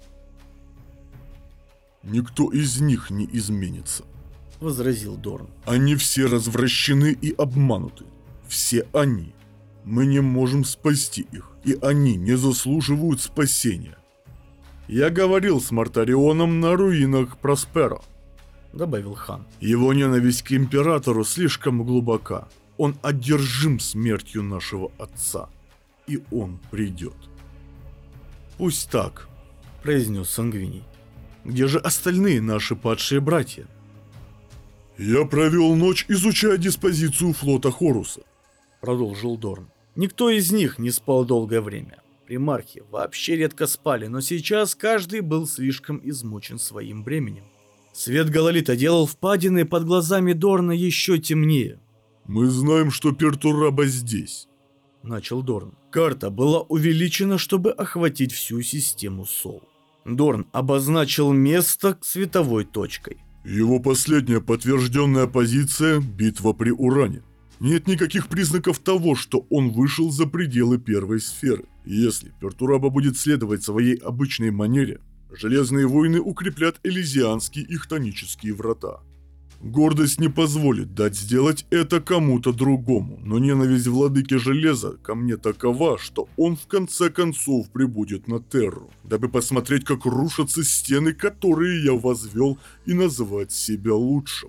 «Никто из них не изменится», — возразил Дорн. «Они все развращены и обмануты. Все они. Мы не можем спасти их, и они не заслуживают спасения. Я говорил с Мартарионом на руинах Просперо», — добавил хан. «Его ненависть к императору слишком глубока. Он одержим смертью нашего отца, и он придет». «Пусть так», — произнес Сангвиний. «Где же остальные наши падшие братья?» «Я провел ночь, изучая диспозицию флота Хоруса», — продолжил Дорн. «Никто из них не спал долгое время. Примархи вообще редко спали, но сейчас каждый был слишком измучен своим бременем. Свет Гололита делал впадины под глазами Дорна еще темнее». «Мы знаем, что Пертураба здесь», — начал Дорн. Карта была увеличена, чтобы охватить всю систему Сол. Дорн обозначил место световой точкой. «Его последняя подтвержденная позиция – битва при Уране. Нет никаких признаков того, что он вышел за пределы первой сферы. Если Пертураба будет следовать своей обычной манере, Железные войны укрепят Элизианские и Хтонические врата. Гордость не позволит дать сделать это кому-то другому, но ненависть владыки Железа ко мне такова, что он в конце концов прибудет на Терру, дабы посмотреть, как рушатся стены, которые я возвел, и назвать себя лучшим.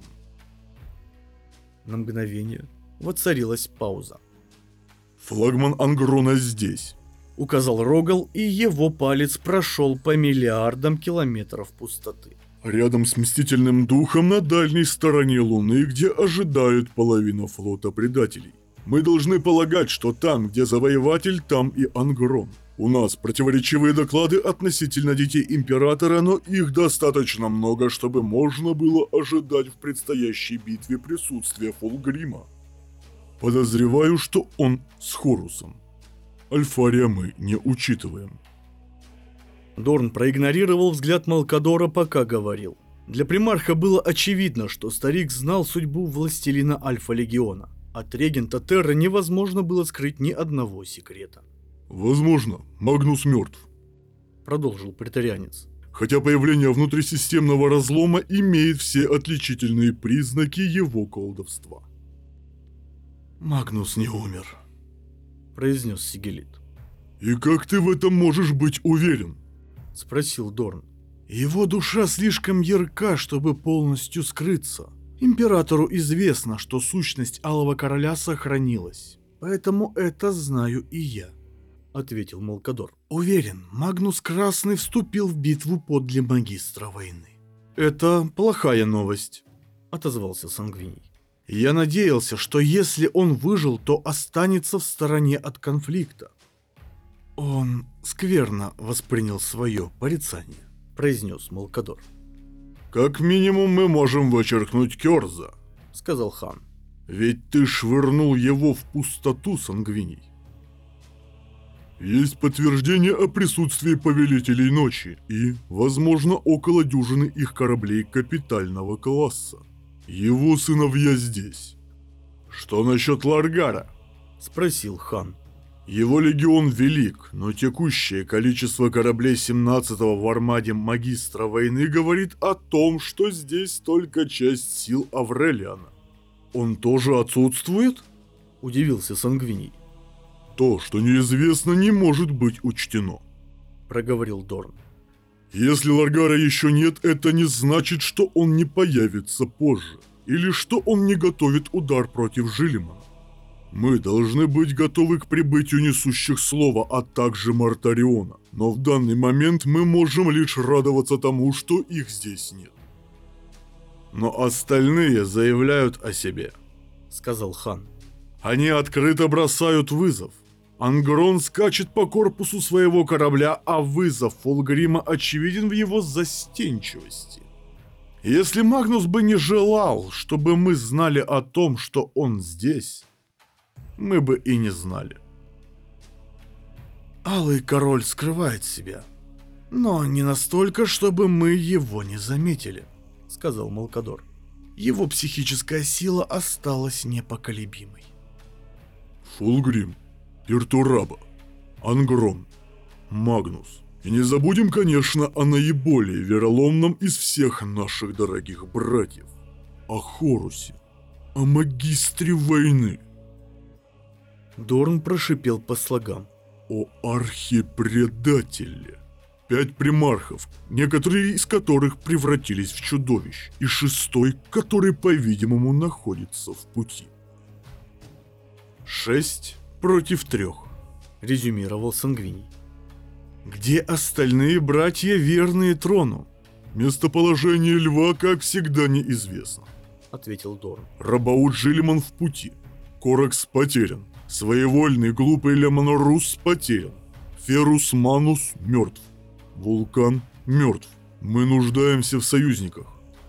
На мгновение воцарилась пауза. «Флагман Ангрона здесь», — указал Рогал, и его палец прошел по миллиардам километров пустоты. «Рядом с Мстительным Духом на дальней стороне Луны, где ожидают половина флота предателей. Мы должны полагать, что там, где Завоеватель, там и Ангрон. У нас противоречивые доклады относительно детей Императора, но их достаточно много, чтобы можно было ожидать в предстоящей битве присутствия Фулгрима. Подозреваю, что он с Хорусом. Альфария мы не учитываем». Дорн проигнорировал взгляд Малкадора, пока говорил. Для примарха было очевидно, что старик знал судьбу властелина Альфа-легиона. От регента Терры невозможно было скрыть ни одного секрета. «Возможно, Магнус мертв», — продолжил претарианец. «хотя появление внутрисистемного разлома имеет все отличительные признаки его колдовства». «Магнус не умер», — произнес Сигелит. «И как ты в этом можешь быть уверен?» — спросил Дорн. «Его душа слишком ярка, чтобы полностью скрыться. Императору известно, что сущность Алого Короля сохранилась. Поэтому это знаю и я», — ответил Малкадор. «Уверен, Магнус Красный вступил в битву подле магистра войны». «Это плохая новость», — отозвался Сангвиний. «Я надеялся, что если он выжил, то останется в стороне от конфликта». «Он скверно воспринял свое порицание», — произнес Малкадор. «Как минимум мы можем вычеркнуть Кёрза», — сказал хан. «Ведь ты швырнул его в пустоту, Сангвиний. Есть подтверждение о присутствии Повелителей Ночи и, возможно, около дюжины их кораблей капитального класса. Его сыновья здесь. Что насчет Ларгара? Спросил хан. Его легион велик, но текущее количество кораблей семнадцатого в армаде магистра войны говорит о том, что здесь только часть сил Аврелиана. Он тоже отсутствует? Удивился Сангвиний. То, что неизвестно, не может быть учтено, проговорил Дорн. Если Ларгара еще нет, это не значит, что он не появится позже, или что он не готовит удар против Жилимана. Мы должны быть готовы к прибытию несущих слова, а также Мартариона, но в данный момент мы можем лишь радоваться тому, что их здесь нет. Но остальные заявляют о себе, сказал хан. Они открыто бросают вызов. Ангрон скачет по корпусу своего корабля, а вызов Фулгрима очевиден в его застенчивости. Если Магнус бы не желал, чтобы мы знали о том, что он здесь, мы бы и не знали. Алый король скрывает себя, но не настолько, чтобы мы его не заметили, сказал Малкадор. Его психическая сила осталась непоколебимой. Фулгрим, Иртураба, Ангрон, Магнус. И не забудем, конечно, о наиболее вероломном из всех наших дорогих братьев, о Хорусе, о магистре войны. Дорн прошипел по слогам. О архипредателе. Пять примархов, некоторые из которых превратились в чудовищ, и шестой, который, по-видимому, находится в пути. Шесть против трех, резюмировал Сангвиний. Где остальные братья, верные трону? Местоположение льва, как всегда, неизвестно, ответил Дорн. Рабаут Жилиман в пути. Коракс потерян. Своевольный глупый Лемонорус потерян. Ферус Манус мертв. Вулкан мертв. Мы нуждаемся в союзниках.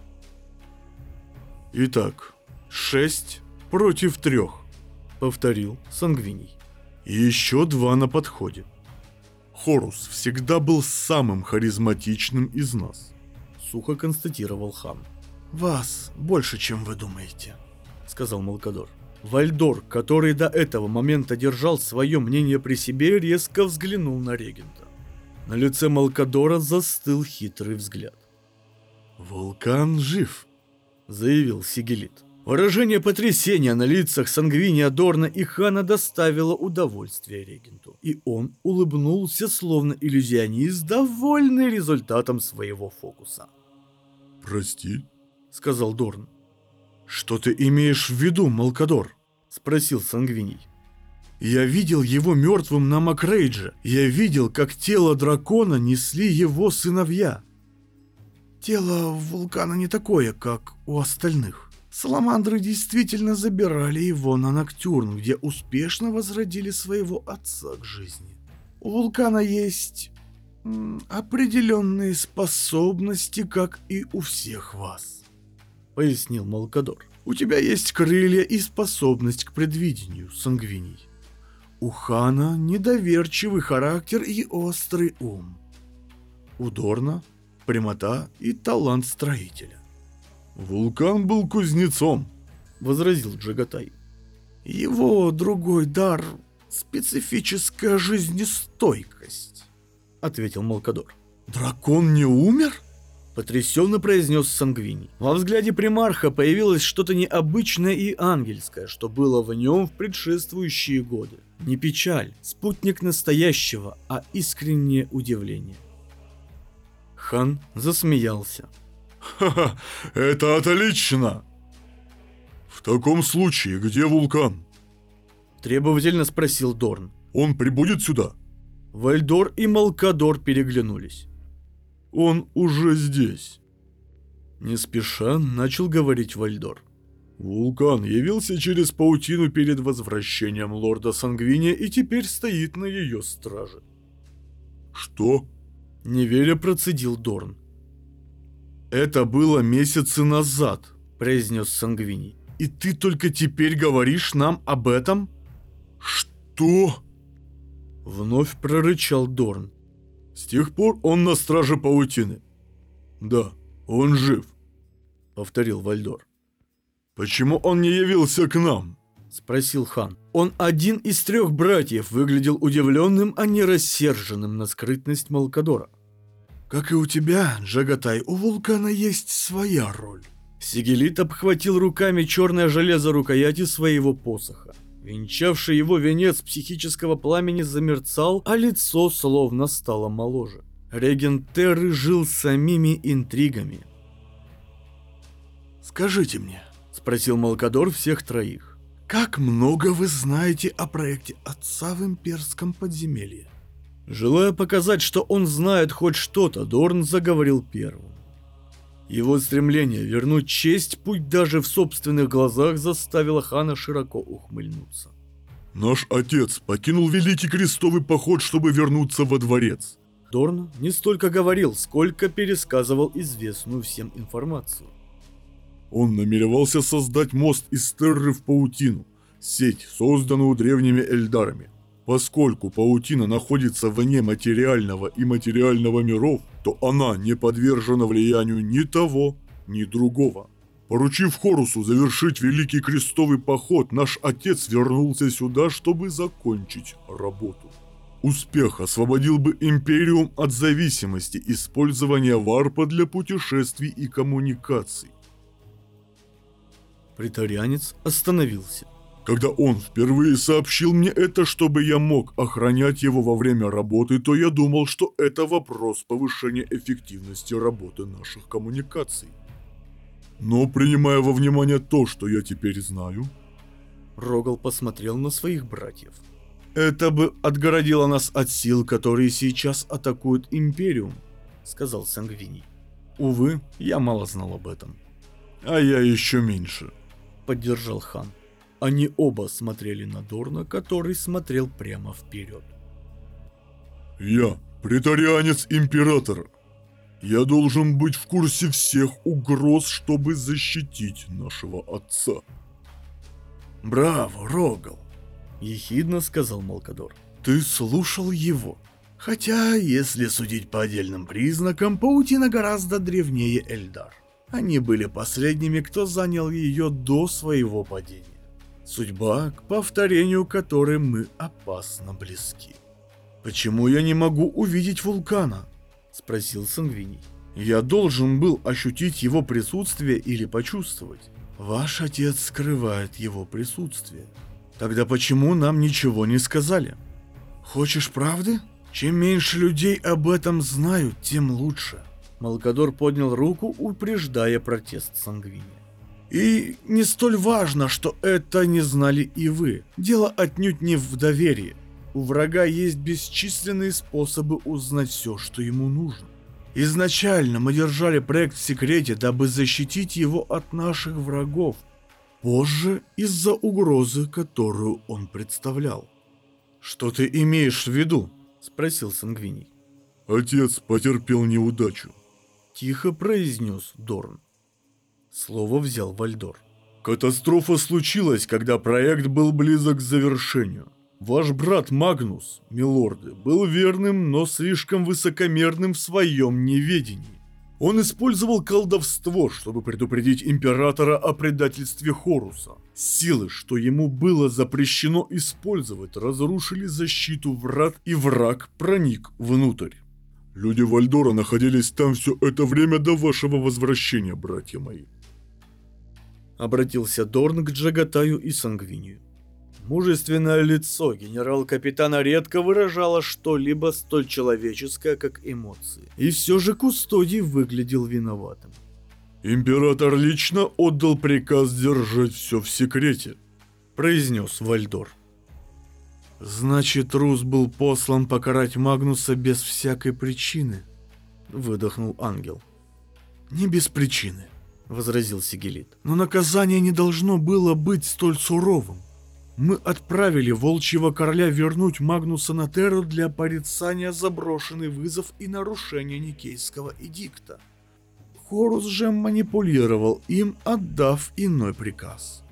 Итак, шесть против трех, повторил Сангвиний. И еще два на подходе. Хорус всегда был самым харизматичным из нас, сухо констатировал хан. Вас больше, чем вы думаете, сказал Малкадор. Вальдор, который до этого момента держал свое мнение при себе, резко взглянул на регента. На лице Малкадора застыл хитрый взгляд. «Вулкан жив», — заявил Сигелит. Выражение потрясения на лицах Сангвиния, Дорна и хана доставило удовольствие регенту, и он улыбнулся, словно иллюзионист, довольный результатом своего фокуса. «Прости», — сказал Дорн. «Что ты имеешь в виду, Малкадор?» — спросил Сангвиний. «Я видел его мертвым на Макрейдже. Я видел, как тело дракона несли его сыновья. Тело вулкана не такое, как у остальных. Саламандры действительно забирали его на Ноктюрн, где успешно возродили своего отца к жизни. У вулкана есть м, определенные способности, как и у всех вас», — пояснил Малкадор. «У тебя есть крылья и способность к предвидению, Сангвиний. У хана недоверчивый характер и острый ум. У Дорна прямота и талант строителя». «Вулкан был кузнецом», — возразил Джагатай. «Его другой дар — специфическая жизнестойкость», — ответил Малкадор. «Дракон не умер?» — потрясенно произнес Сангвиний. Во взгляде примарха появилось что-то необычное и ангельское, что было в нем в предшествующие годы. Не печаль, спутник настоящего, а искреннее удивление. Хан засмеялся. «Ха-ха, это отлично! В таком случае, где вулкан?» Требовательно спросил Дорн. «Он прибудет сюда?» Вальдор и Малкадор переглянулись. «Он уже здесь», — не спеша начал говорить Вальдор. «Вулкан явился через паутину перед возвращением лорда Сангвиния и теперь стоит на ее страже». «Что?» — неверя процедил Дорн. «Это было месяцы назад», — произнес Сангвиний. «И ты только теперь говоришь нам об этом?» «Что?» — вновь прорычал Дорн. «С тех пор он на страже паутины». «Да, он жив», — повторил Вальдор. Почему он не явился к нам? Спросил хан. Он один из трех братьев выглядел удивленным, а не рассерженным на скрытность Малкадора. Как и у тебя, Джагатай, у вулкана есть своя роль. Сигелит обхватил руками черное железо рукояти своего посоха. Венчавший его венец психического пламени замерцал, а лицо словно стало моложе. Регент Терры жил самими интригами. «Скажите мне», — спросил Малкадор всех троих, — «как много вы знаете о проекте отца в имперском подземелье?» Желая показать, что он знает хоть что-то, Дорн заговорил первым. Его стремление вернуть честь, пусть даже в собственных глазах, заставило хана широко ухмыльнуться. «Наш отец покинул Великий Крестовый поход, чтобы вернуться во дворец». Дорн не столько говорил, сколько пересказывал известную всем информацию. Он намеревался создать мост из Терры в паутину, сеть, созданную древними эльдарами. Поскольку паутина находится вне материального и материального миров, то она не подвержена влиянию ни того, ни другого. Поручив Хорусу завершить Великий Крестовый поход, наш отец вернулся сюда, чтобы закончить работу. Успех освободил бы Империум от зависимости использования варпа для путешествий и коммуникаций. Претарианец остановился. Когда он впервые сообщил мне это, чтобы я мог охранять его во время работы, то я думал, что это вопрос повышения эффективности работы наших коммуникаций. Но принимая во внимание то, что я теперь знаю... Рогал посмотрел на своих братьев. «Это бы отгородило нас от сил, которые сейчас атакуют Империум», — сказал Сангвиний. «Увы, я мало знал об этом». «А я еще меньше», — поддержал хан. Они оба смотрели на Дорна, который смотрел прямо вперед. «Я претарианец Императора. Я должен быть в курсе всех угроз, чтобы защитить нашего отца». «Браво, Рогал!» — ехидно сказал Малкадор. «Ты слушал его. Хотя, если судить по отдельным признакам, паутина гораздо древнее Эльдар. Они были последними, кто занял ее до своего падения. Судьба, к повторению которой мы опасно близки». «Почему я не могу увидеть вулкана?» — спросил Сангвиний. «Я должен был ощутить его присутствие или почувствовать. Ваш отец скрывает его присутствие. Тогда почему нам ничего не сказали?» «Хочешь правды? Чем меньше людей об этом знают, тем лучше». Малкадор поднял руку, упреждая протест Сангвиния. «И не столь важно, что это не знали и вы. Дело отнюдь не в доверии. У врага есть бесчисленные способы узнать все, что ему нужно. Изначально мы держали проект в секрете, дабы защитить его от наших врагов. Позже из-за угрозы, которую он представлял». «Что ты имеешь в виду?» — спросил Сангвиний. «Отец потерпел неудачу», — тихо произнес Дорн. Слово взял Вальдор. «Катастрофа случилась, когда проект был близок к завершению. Ваш брат Магнус, милорды, был верным, но слишком высокомерным в своем неведении. Он использовал колдовство, чтобы предупредить императора о предательстве Хоруса. Силы, что ему было запрещено использовать, разрушили защиту врат, и враг проник внутрь. Люди Вальдора находились там все это время до вашего возвращения, братья мои». Обратился Дорн к Джагатаю и Сангвинию. Мужественное лицо генерал-капитана редко выражало что-либо столь человеческое, как эмоции. И все же Кустодий выглядел виноватым. «Император лично отдал приказ держать все в секрете», — произнес Вальдор. «Значит, Рус был послан покарать Магнуса без всякой причины», — выдохнул ангел. «Не без причины», — возразил Сигелит. «Но наказание не должно было быть столь суровым. Мы отправили Волчьего Короля вернуть Магнуса на Терру для порицания за брошенный вызов и нарушение Никейского эдикта. Хорус же манипулировал им, отдав иной приказ.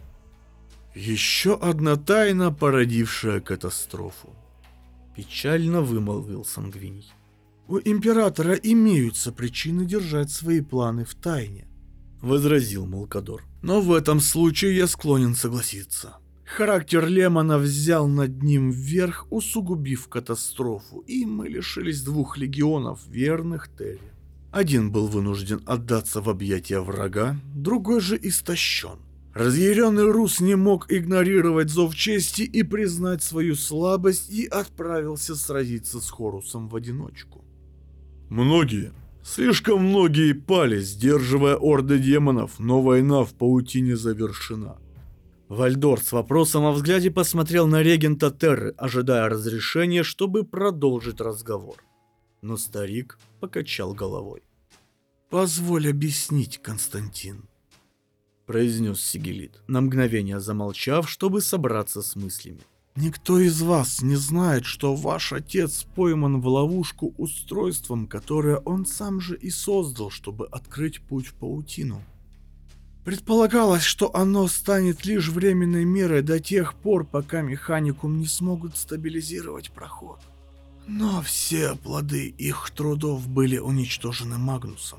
Еще одна тайна, породившая катастрофу», — печально вымолвил Сангвиний. «У императора имеются причины держать свои планы в тайне. возразил Малкадор. Но в этом случае я склонен согласиться. Характер Лемона взял над ним верх, усугубив катастрофу, и мы лишились двух легионов, верных Терри. Один был вынужден отдаться в объятия врага, другой же истощен. Разъяренный Рус не мог игнорировать зов чести и признать свою слабость и отправился сразиться с Хорусом в одиночку. Многие, слишком многие пали, сдерживая орды демонов, но война в паутине завершена. Вальдор с вопросом во взгляде посмотрел на регента Терры, ожидая разрешения, чтобы продолжить разговор. Но старик покачал головой. «Позволь объяснить, Константин», — произнес Сигелит, на мгновение замолчав, чтобы собраться с мыслями. «Никто из вас не знает, что ваш отец пойман в ловушку устройством, которое он сам же и создал, чтобы открыть путь в паутину. Предполагалось, что оно станет лишь временной мерой до тех пор, пока механикум не смогут стабилизировать проход. Но все плоды их трудов были уничтожены Магнусом.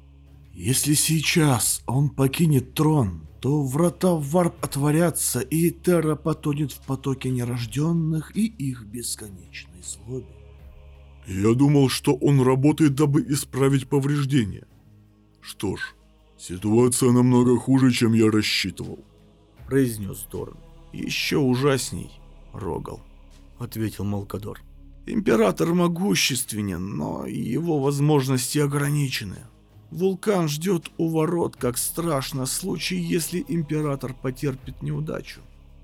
Если сейчас он покинет трон, то врата в варп отворятся, и Терра потонет в потоке нерожденных и их бесконечной злобе». Я думал, что он работает, дабы исправить повреждения. Что ж, ситуация намного хуже, чем я рассчитывал, — произнес Дорн. «Еще ужасней, Рогал», — ответил Малкадор. «Император могущественен, но его возможности ограничены. Вулкан ждет у ворот, как страж на случай, если император потерпит неудачу».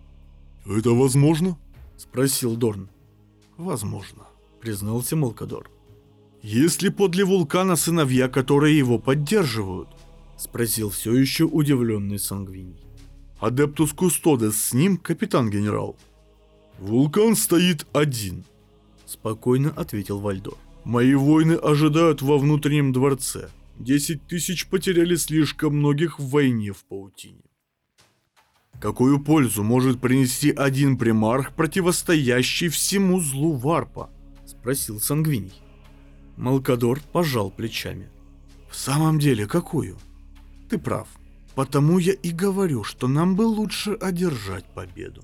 «Это возможно?» — спросил Дорн. «Возможно», — признался Малкадор. «Есть ли подле вулкана сыновья, которые его поддерживают?» — спросил все еще удивленный Сангвиний. «Адептус Кустодес с ним, капитан-генерал?» «Вулкан стоит один», — спокойно ответил Вальдор. «Мои воины ожидают во внутреннем дворце. Десять тысяч потеряли слишком многих в войне в паутине». «Какую пользу может принести один примарх, противостоящий всему злу варпа?» — спросил Сангвиний. Малкадор пожал плечами. «В самом деле, какую? Ты прав. Потому я и говорю, что нам бы лучше одержать победу».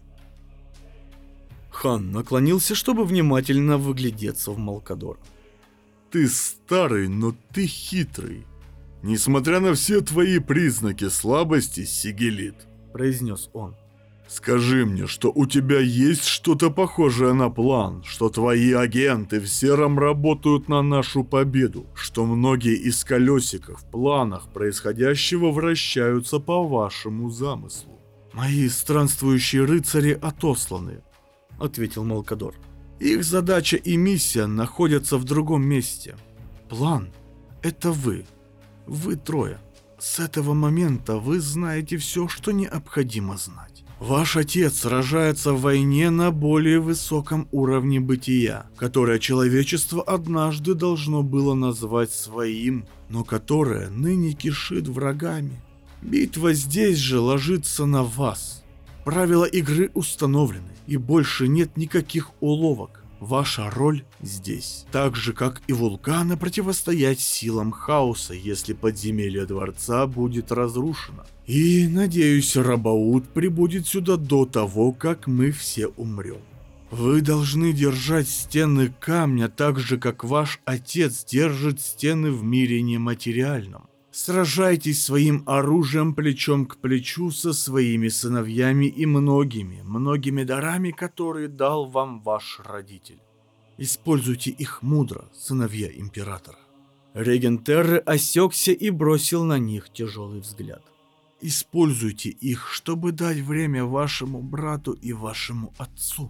Хан наклонился, чтобы внимательно выглядеться в Малкадора. «Ты старый, но ты хитрый. Несмотря на все твои признаки слабости, Сигелит», — произнес он. «Скажи мне, что у тебя есть что-то похожее на план, что твои агенты в сером работают на нашу победу, что многие из колесиков в планах происходящего вращаются по вашему замыслу». «Мои странствующие рыцари отосланы», — ответил Малкадор. «Их задача и миссия находятся в другом месте. План — это вы. Вы трое. С этого момента вы знаете все, что необходимо знать. Ваш отец сражается в войне на более высоком уровне бытия, которое человечество однажды должно было назвать своим, но которое ныне кишит врагами. Битва здесь же ложится на вас. Правила игры установлены, и больше нет никаких уловок. Ваша роль здесь, так же как и вулкана, противостоять силам хаоса, если подземелье дворца будет разрушено. И, надеюсь, Рабаут прибудет сюда до того, как мы все умрем. Вы должны держать стены камня так же, как ваш отец держит стены в мире нематериальном. Сражайтесь своим оружием плечом к плечу со своими сыновьями и многими, многими дарами, которые дал вам ваш родитель. Используйте их мудро, сыновья императора». Регент Терры осекся и бросил на них тяжелый взгляд. «Используйте их, чтобы дать время вашему брату и вашему отцу».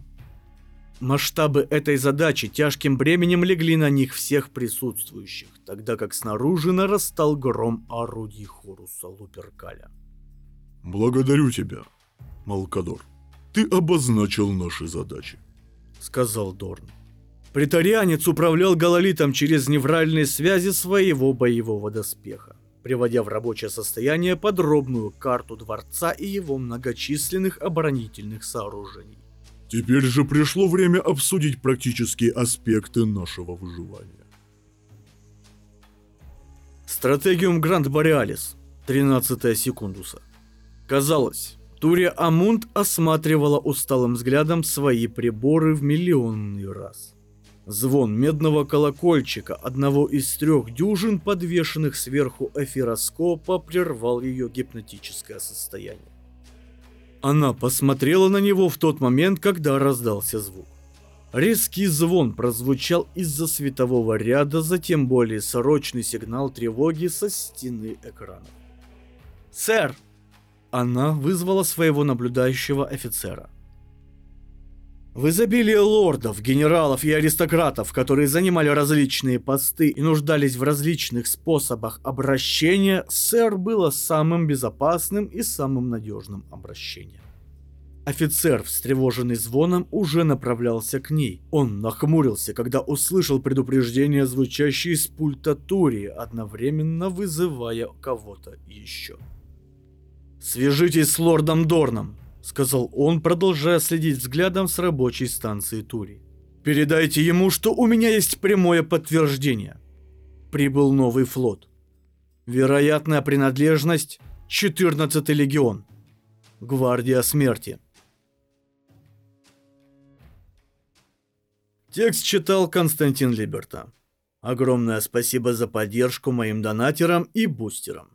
Масштабы этой задачи тяжким бременем легли на них всех присутствующих, тогда как снаружи нарастал гром орудий Хоруса Луперкаля. «Благодарю тебя, Малкадор. Ты обозначил наши задачи», — сказал Дорн. Претарианец управлял гололитом через невральные связи своего боевого доспеха, приводя в рабочее состояние подробную карту дворца и его многочисленных оборонительных сооружений. «Теперь же пришло время обсудить практические аспекты нашего выживания». Стратегиум Гранд Бореалис, тринадцатая секундуса. Казалось, Тури Амунд осматривала усталым взглядом свои приборы в миллионный раз. Звон медного колокольчика, одного из трех дюжин, подвешенных сверху эфироскопа, прервал ее гипнотическое состояние. Она посмотрела на него в тот момент, когда раздался звук. Резкий звон прозвучал из-за светового ряда, затем более срочный сигнал тревоги со стены экрана. «Сэр!» Она вызвала своего наблюдающего офицера. В изобилии лордов, генералов и аристократов, которые занимали различные посты и нуждались в различных способах обращения, сэр было самым безопасным и самым надежным обращением. Офицер, встревоженный звоном, уже направлялся к ней. Он нахмурился, когда услышал предупреждение, звучащее из пульта Тури, одновременно вызывая кого-то еще. «Свяжитесь с лордом Дорном», — сказал он, продолжая следить взглядом с рабочей станции Тури. «Передайте ему, что у меня есть прямое подтверждение. Прибыл новый флот. Вероятная принадлежность — четырнадцатый легион. Гвардия смерти». Текст читал Константин Либерта. Огромное спасибо за поддержку моим донатерам и бустерам.